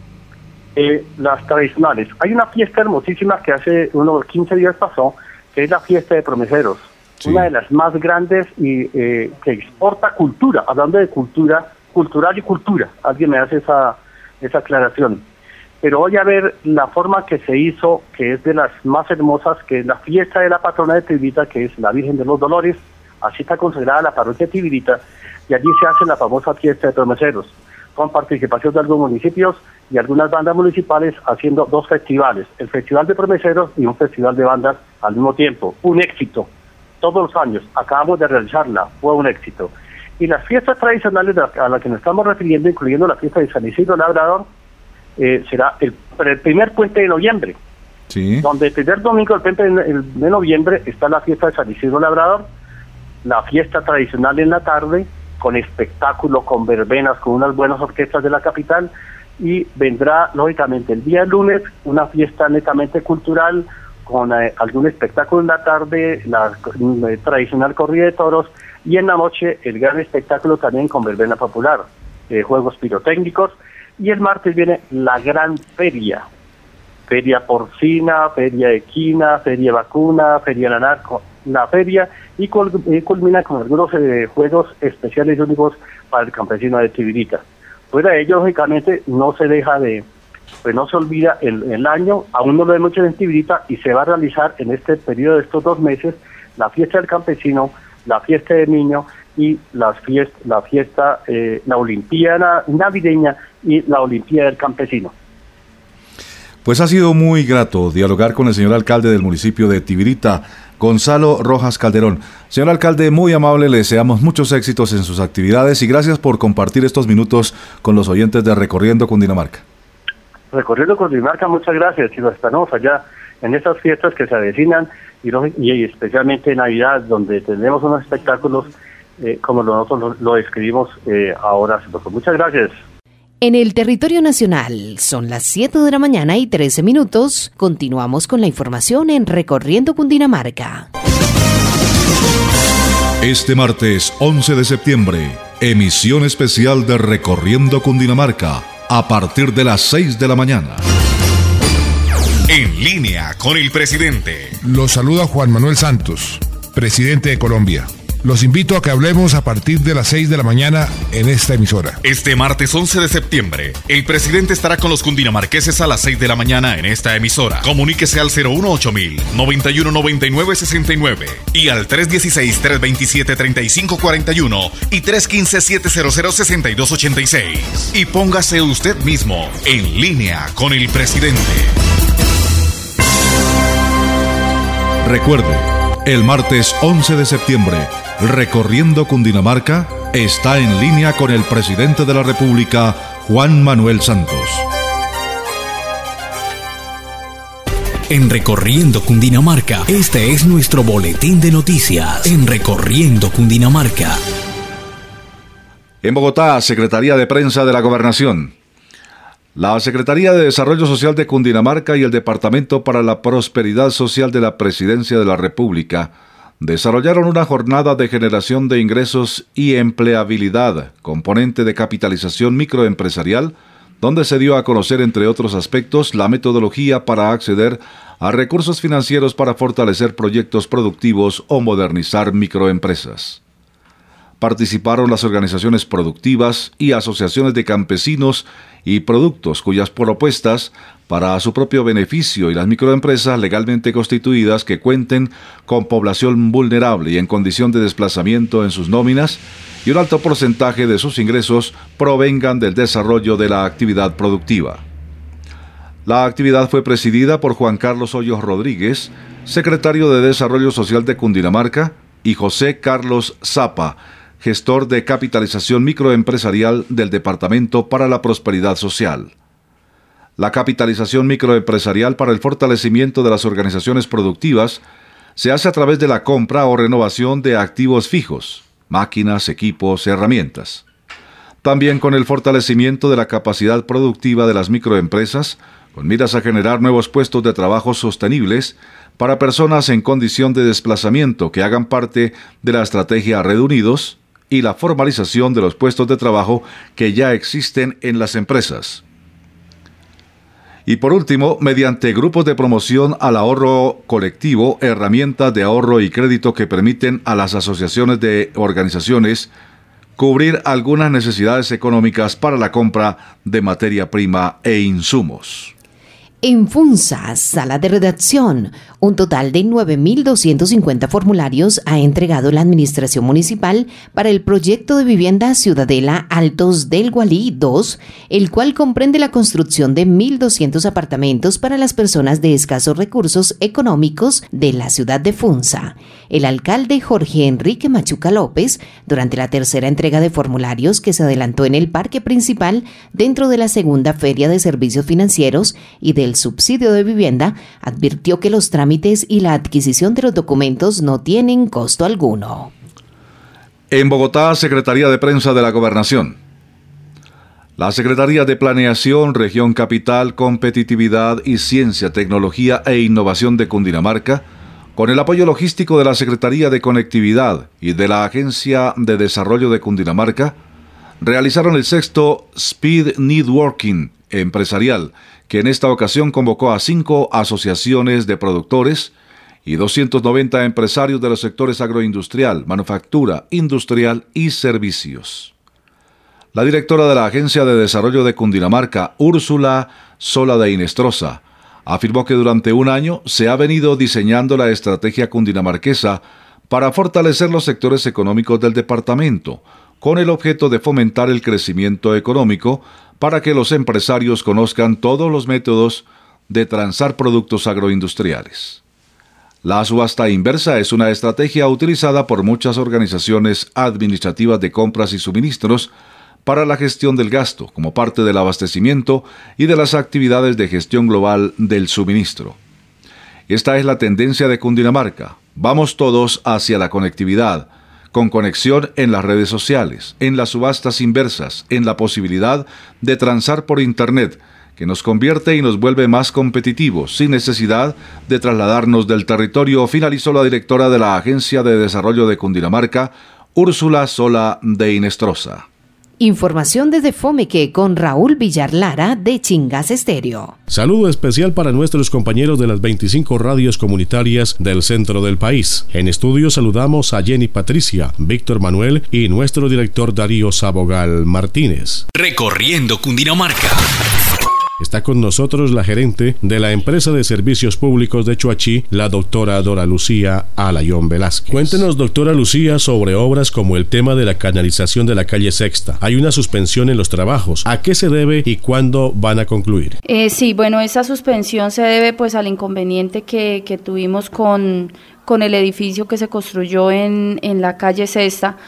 Las tradicionales. Hay una fiesta hermosísima que hace unos 15 días pasó, que es la fiesta de Promeseros. Sí. Una de las más grandes y que exporta cultura, hablando de cultura, cultural y cultura. Alguien me hace esa aclaración. Pero voy a ver la forma que se hizo, que es de las más hermosas, que es la fiesta de la patrona de Tibirita, que es la Virgen de los Dolores. Así está consagrada la parroquia de Tibirita, y allí se hace la famosa fiesta de Promeseros, con participación de algunos municipios y algunas bandas municipales haciendo 2 festivales, el Festival de Promeseros y un festival de bandas al mismo tiempo. Un éxito, todos los años, acabamos de realizarla, fue un éxito. Y las fiestas tradicionales a las que nos estamos refiriendo, incluyendo la fiesta de San Isidro Labrador, será el primer puente de noviembre, sí, donde el primer domingo de noviembre está la fiesta de San Isidro Labrador, la fiesta tradicional en la tarde, con espectáculo, con verbenas, con unas buenas orquestas de la capital, y vendrá lógicamente el día lunes una fiesta netamente cultural, con algún espectáculo en la tarde, la tradicional corrida de toros, y en la noche el gran espectáculo también con verbena popular, juegos pirotécnicos, y el martes viene la gran feria porcina, feria equina, feria vacuna, feria lanar, la feria, y culmina con algunos juegos especiales y únicos para el campesino de Tibirita. Fuera de ello, lógicamente, no se olvida el año, aún no lo hemos hecho en Tibirita, y se va a realizar en este periodo de estos 2 meses la fiesta del campesino, la fiesta del niño y la olimpiada navideña y la olimpiada del campesino. Pues ha sido muy grato dialogar con el señor alcalde del municipio de Tibirita, Gonzalo Rojas Calderón. Señor alcalde, muy amable, le deseamos muchos éxitos en sus actividades y gracias por compartir estos minutos con los oyentes de Recorriendo Cundinamarca. Recorriendo Cundinamarca, muchas gracias, y nos esperamos allá en estas fiestas que se avecinan y especialmente en Navidad, donde tendremos unos espectáculos como nosotros lo describimos ahora. Muchas gracias. En el territorio nacional son las 7 de la mañana y 13 minutos. Continuamos con la información en Recorriendo Cundinamarca. Este martes 11 de septiembre, emisión especial de Recorriendo Cundinamarca, a partir de las 6 de la mañana. En línea con el presidente. Los saluda Juan Manuel Santos, presidente de Colombia. Los invito a que hablemos a partir de las 6 de la mañana en esta emisora. Este martes 11 de septiembre, el presidente estará con los cundinamarqueses a las 6 de la mañana en esta emisora. Comuníquese al 018-9199-69 y al 316-327-3541 y 315-700-6286. Y póngase usted mismo en línea con el presidente. Recuerde, el martes 11 de septiembre, Recorriendo Cundinamarca está en línea con el presidente de la República, Juan Manuel Santos. En Recorriendo Cundinamarca, este es nuestro boletín de noticias. En Recorriendo Cundinamarca. En Bogotá, Secretaría de Prensa de la Gobernación. La Secretaría de Desarrollo Social de Cundinamarca y el Departamento para la Prosperidad Social de la Presidencia de la República desarrollaron una jornada de generación de ingresos y empleabilidad, componente de capitalización microempresarial, donde se dio a conocer, entre otros aspectos, la metodología para acceder a recursos financieros para fortalecer proyectos productivos o modernizar microempresas. Participaron las organizaciones productivas y asociaciones de campesinos y productos cuyas propuestas para su propio beneficio y las microempresas legalmente constituidas que cuenten con población vulnerable y en condición de desplazamiento en sus nóminas y un alto porcentaje de sus ingresos provengan del desarrollo de la actividad productiva. La actividad fue presidida por Juan Carlos Hoyos Rodríguez, secretario de Desarrollo Social de Cundinamarca, y José Carlos Zapa, gestor de capitalización microempresarial del Departamento para la Prosperidad Social. La capitalización microempresarial para el fortalecimiento de las organizaciones productivas se hace a través de la compra o renovación de activos fijos, máquinas, equipos, herramientas. También con el fortalecimiento de la capacidad productiva de las microempresas, con miras a generar nuevos puestos de trabajo sostenibles para personas en condición de desplazamiento que hagan parte de la estrategia Red Unidos y la formalización de los puestos de trabajo que ya existen en las empresas. Y por último, mediante grupos de promoción al ahorro colectivo, herramientas de ahorro y crédito que permiten a las asociaciones de organizaciones cubrir algunas necesidades económicas para la compra de materia prima e insumos. En Funsa, sala de redacción, un total de 9.250 formularios ha entregado la Administración Municipal para el proyecto de vivienda Ciudadela Altos del Gualí 2, el cual comprende la construcción de 1.200 apartamentos para las personas de escasos recursos económicos de la ciudad de Funsa. El alcalde Jorge Enrique Machuca López, durante la tercera entrega de formularios que se adelantó en el parque principal dentro de la segunda Feria de Servicios Financieros y del subsidio de vivienda, advirtió que los trámites y la adquisición de los documentos no tienen costo alguno. En Bogotá, Secretaría de Prensa de la Gobernación. La Secretaría de Planeación, Región Capital, Competitividad y Ciencia, Tecnología e Innovación de Cundinamarca, con el apoyo logístico de la Secretaría de Conectividad y de la Agencia de Desarrollo de Cundinamarca, realizaron el sexto Speed Networking empresarial, que en esta ocasión convocó a 5 asociaciones de productores y 290 empresarios de los sectores agroindustrial, manufactura, industrial y servicios. La directora de la Agencia de Desarrollo de Cundinamarca, Úrsula Sola de Inestrosa, afirmó que durante un año se ha venido diseñando la estrategia cundinamarquesa para fortalecer los sectores económicos del departamento, con el objeto de fomentar el crecimiento económico para que los empresarios conozcan todos los métodos de transar productos agroindustriales. La subasta inversa es una estrategia utilizada por muchas organizaciones administrativas de compras y suministros para la gestión del gasto, como parte del abastecimiento y de las actividades de gestión global del suministro. Esta es la tendencia de Cundinamarca. Vamos todos hacia la conectividad, con conexión en las redes sociales, en las subastas inversas, en la posibilidad de transar por Internet, que nos convierte y nos vuelve más competitivos, sin necesidad de trasladarnos del territorio, finalizó la directora de la Agencia de Desarrollo de Cundinamarca, Úrsula Sola de Inestrosa. Información desde Fomeque con Raúl Villar Lara de Chingas Estéreo. Saludo especial para nuestros compañeros de las 25 radios comunitarias del centro del país. En estudio saludamos a Jenny Patricia, Víctor Manuel y nuestro director Darío Sabogal Martínez. Recorriendo Cundinamarca. Está con nosotros la gerente de la empresa de servicios públicos de Choachí, la doctora Dora Lucía Alayón Velázquez. Cuéntenos, doctora Lucía, sobre obras como el tema de la canalización de la calle Sexta. Hay una suspensión en los trabajos. ¿A qué se debe y cuándo van a concluir? Sí, bueno, esa suspensión se debe pues al inconveniente que tuvimos con el edificio que se construyó en la calle Sexta.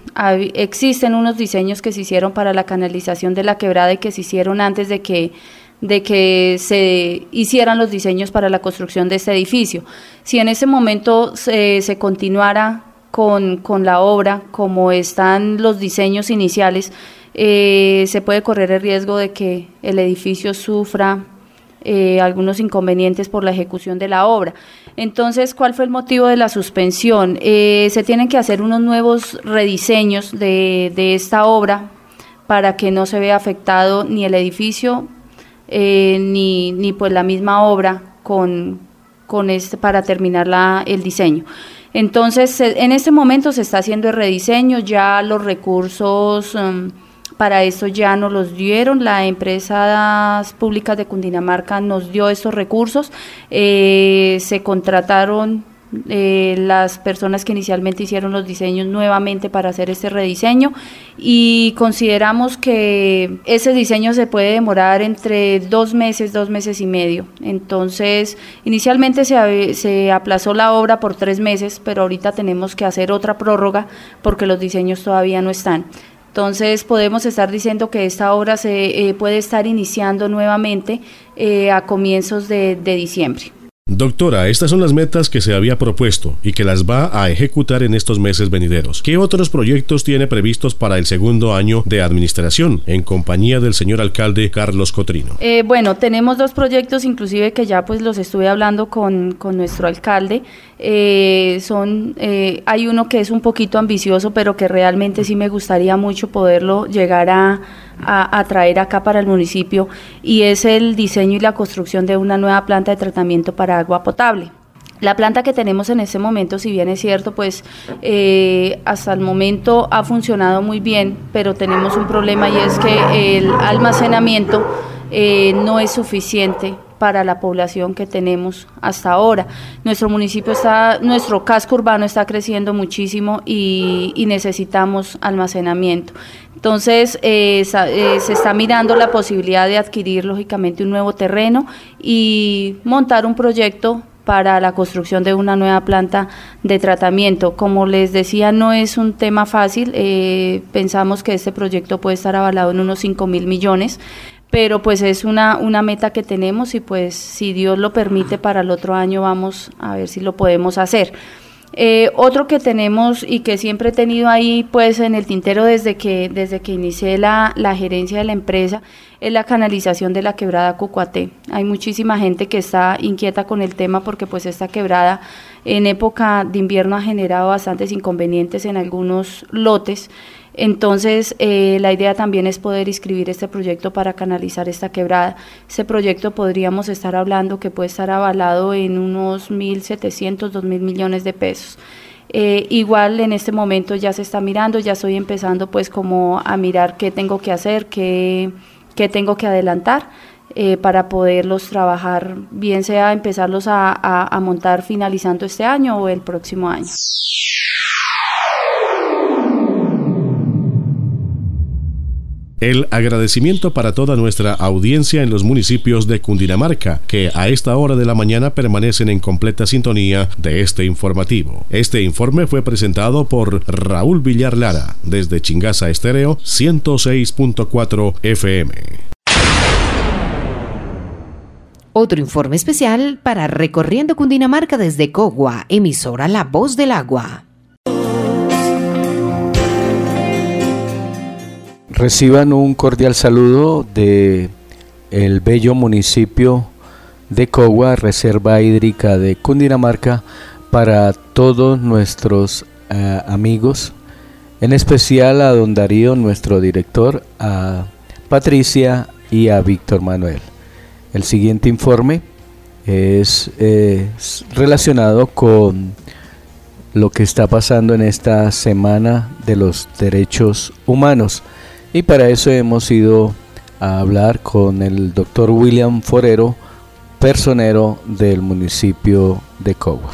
Existen unos diseños que se hicieron para la canalización de la quebrada y que se hicieron antes de que de que se hicieran los diseños para la construcción de este edificio. Si en ese momento se continuara con la obra como están los diseños iniciales, se puede correr el riesgo de que el edificio sufra algunos inconvenientes por la ejecución de la obra. Entonces, ¿cuál fue el motivo de la suspensión? Se tienen que hacer unos nuevos rediseños de esta obra para que no se vea afectado ni el edificio ni pues la misma obra para terminar el diseño. Entonces, en este momento se está haciendo el rediseño, ya los recursos para esto ya nos los dieron, las empresas públicas de Cundinamarca nos dio estos recursos, se contrataron las personas que inicialmente hicieron los diseños nuevamente para hacer este rediseño y consideramos que ese diseño se puede demorar entre 2 meses y medio. Entonces, inicialmente se aplazó la obra por 3 meses, pero ahorita tenemos que hacer otra prórroga porque los diseños todavía no están. Entonces podemos estar diciendo que esta obra se puede estar iniciando nuevamente a comienzos de diciembre. Doctora, estas son las metas que se había propuesto y que las va a ejecutar en estos meses venideros. ¿Qué otros proyectos tiene previstos para el segundo año de administración en compañía del señor alcalde Carlos Cotrino? Bueno, tenemos 2 proyectos inclusive que ya pues los estuve hablando con nuestro alcalde. Hay uno que es un poquito ambicioso, pero que realmente sí me gustaría mucho poderlo llegar a traer acá para el municipio, y es el diseño y la construcción de una nueva planta de tratamiento para agua potable. La planta que tenemos en este momento, si bien es cierto, pues hasta el momento ha funcionado muy bien, pero tenemos un problema, y es que el almacenamiento no es suficiente para la población que tenemos hasta ahora. Nuestro casco urbano está creciendo muchísimo y necesitamos almacenamiento. Entonces, se está mirando la posibilidad de adquirir, lógicamente, un nuevo terreno y montar un proyecto para la construcción de una nueva planta de tratamiento. Como les decía, no es un tema fácil. Pensamos que este proyecto puede estar avalado en unos 5.000 millones, pero pues es una meta que tenemos, y pues si Dios lo permite, para el otro año vamos a ver si lo podemos hacer. Otro que tenemos y que siempre he tenido ahí pues en el tintero desde que inicié la gerencia de la empresa, es la canalización de la quebrada Cucuaté. Hay muchísima gente que está inquieta con el tema, porque pues esta quebrada en época de invierno ha generado bastantes inconvenientes en algunos lotes. Entonces, la idea también es poder inscribir este proyecto para canalizar esta quebrada. Ese proyecto podríamos estar hablando que puede estar avalado en unos 1.700, 2.000 millones de pesos. Igual en este momento ya se está mirando, ya estoy empezando pues como a mirar qué tengo que hacer, qué tengo que adelantar para poderlos trabajar, bien sea empezarlos a montar finalizando este año o el próximo año. El agradecimiento para toda nuestra audiencia en los municipios de Cundinamarca, que a esta hora de la mañana permanecen en completa sintonía de este informativo. Este informe fue presentado por Raúl Villar Lara, desde Chingaza Estéreo 106.4 FM. Otro informe especial para Recorriendo Cundinamarca desde Cogua, emisora La Voz del Agua. Reciban un cordial saludo de el bello municipio de Cogua, Reserva Hídrica de Cundinamarca, para todos nuestros amigos, en especial a don Darío, nuestro director, a Patricia y a Víctor Manuel. El siguiente informe es relacionado con lo que está pasando en esta Semana de los Derechos Humanos. Y para eso hemos ido a hablar con el doctor William Forero, personero del municipio de Cogua.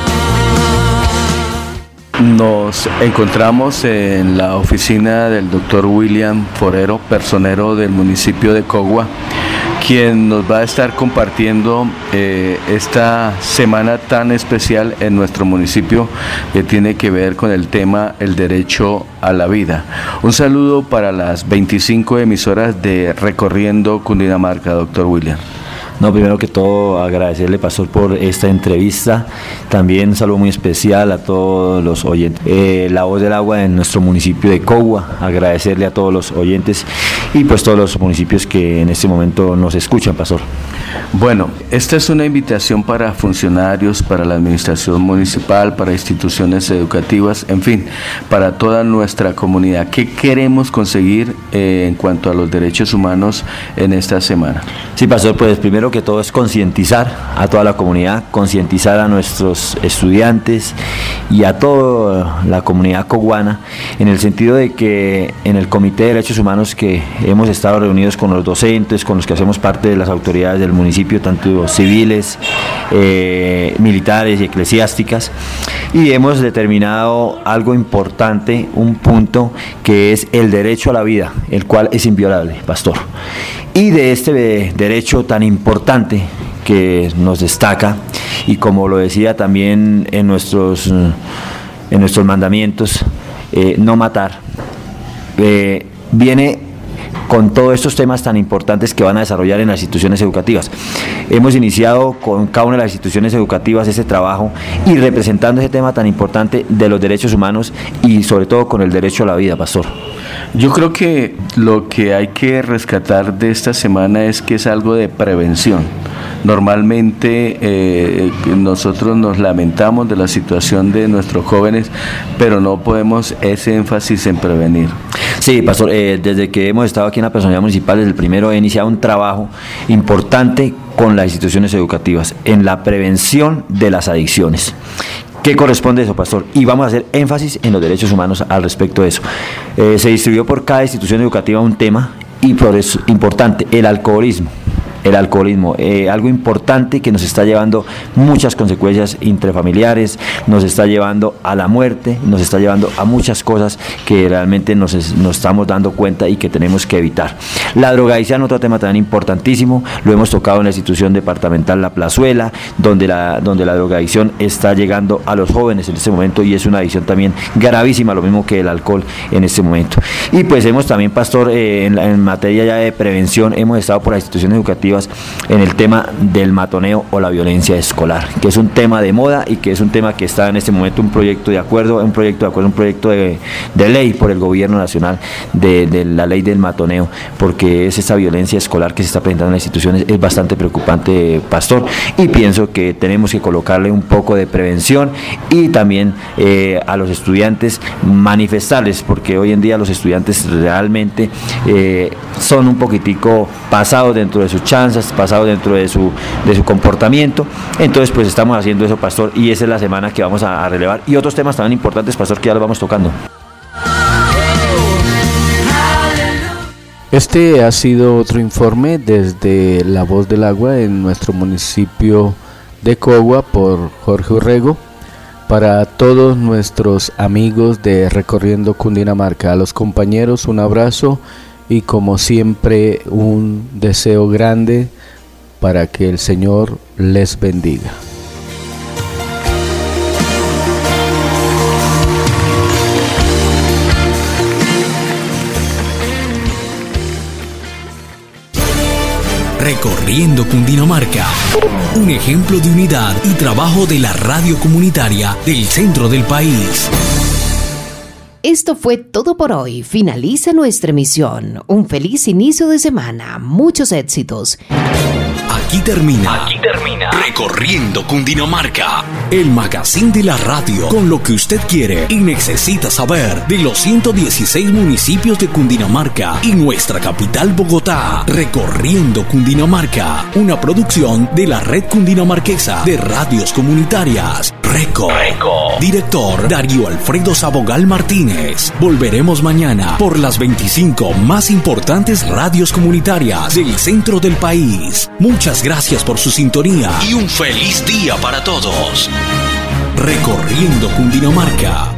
Nos encontramos en la oficina del doctor William Forero, personero del municipio de Cogua, quien nos va a estar compartiendo esta semana tan especial en nuestro municipio que tiene que ver con el tema el derecho a la vida. Un saludo para las 25 emisoras de Recorriendo Cundinamarca, doctor William. No, primero que todo agradecerle, pastor, por esta entrevista. También un saludo muy especial a todos los oyentes. La Voz del Agua en nuestro municipio de Cogua, agradecerle a todos los oyentes y pues todos los municipios que en este momento nos escuchan, pastor. Bueno, esta es una invitación para funcionarios, para la administración municipal, para instituciones educativas, en fin, para toda nuestra comunidad. ¿Qué queremos conseguir en cuanto a los derechos humanos en esta semana? Sí, pastor, pues primero que todo es concientizar a toda la comunidad, concientizar a nuestros estudiantes y a toda la comunidad coguana, en el sentido de que en el Comité de Derechos Humanos que hemos estado reunidos con los docentes, con los que hacemos parte de las autoridades del municipio, tanto civiles, militares y eclesiásticas, y hemos determinado algo importante, un punto que es el derecho a la vida, el cual es inviolable, pastor. Y de este derecho tan importante que nos destaca, y como lo decía también en nuestros mandamientos, no matar, viene con todos estos temas tan importantes que van a desarrollar en las instituciones educativas. Hemos iniciado con cada una de las instituciones educativas ese trabajo y representando ese tema tan importante de los derechos humanos y sobre todo con el derecho a la vida, pastor. Yo creo que lo que hay que rescatar de esta semana es que es algo de prevención. Normalmente nosotros nos lamentamos de la situación de nuestros jóvenes, pero no podemos ese énfasis en prevenir. Sí, pastor, desde que hemos estado aquí en la personalidad municipal, desde el primero he iniciado un trabajo importante con las instituciones educativas en la prevención de las adicciones. ¿Qué corresponde a eso, pastor? Y vamos a hacer énfasis en los derechos humanos al respecto de eso. Se distribuyó por cada institución educativa un tema y por eso importante, el alcoholismo. Algo importante que nos está llevando muchas consecuencias intrafamiliares, nos está llevando a la muerte, nos está llevando a muchas cosas que realmente nos estamos dando cuenta y que tenemos que evitar. La drogadicción, otro tema también importantísimo, lo hemos tocado en la institución departamental La Plazuela, donde la drogadicción está llegando a los jóvenes en este momento y es una adicción también gravísima, lo mismo que el alcohol en este momento. Y pues hemos también, pastor, en materia ya de prevención, hemos estado por las instituciones educativas en el tema del matoneo o la violencia escolar, que es un tema de moda y que es un tema que está en este momento un proyecto de ley por el gobierno nacional de la ley del matoneo, porque es esa violencia escolar que se está presentando en las instituciones, es bastante preocupante, pastor, y pienso que tenemos que colocarle un poco de prevención y también a los estudiantes manifestarles, porque hoy en día los estudiantes realmente son un poquitico pasados dentro de sus chances, pasados dentro de su comportamiento. Entonces pues estamos haciendo eso, pastor, y esa es la semana que vamos a relevar y otros temas también importantes, pastor, que ya los vamos tocando. Este ha sido otro informe desde La Voz del Agua en nuestro municipio de Cogua por Jorge Urrego. Para todos nuestros amigos de Recorriendo Cundinamarca, a los compañeros un abrazo y como siempre un deseo grande para que el Señor les bendiga. Recorriendo Cundinamarca, un ejemplo de unidad y trabajo de la radio comunitaria del centro del país. Esto fue todo por hoy. Finaliza nuestra emisión. Un feliz inicio de semana. Muchos éxitos. Aquí termina Recorriendo Cundinamarca, el magazine de la radio con lo que usted quiere y necesita saber de los 116 municipios de Cundinamarca y nuestra capital Bogotá. Recorriendo Cundinamarca, una producción de la Red Cundinamarquesa de Radios Comunitarias. Reco. Director Darío Alfredo Sabogal Martínez. Volveremos mañana por las 25 más importantes radios comunitarias del centro del país. Muchas gracias por su sintonía y un feliz día para todos. Recorriendo Cundinamarca.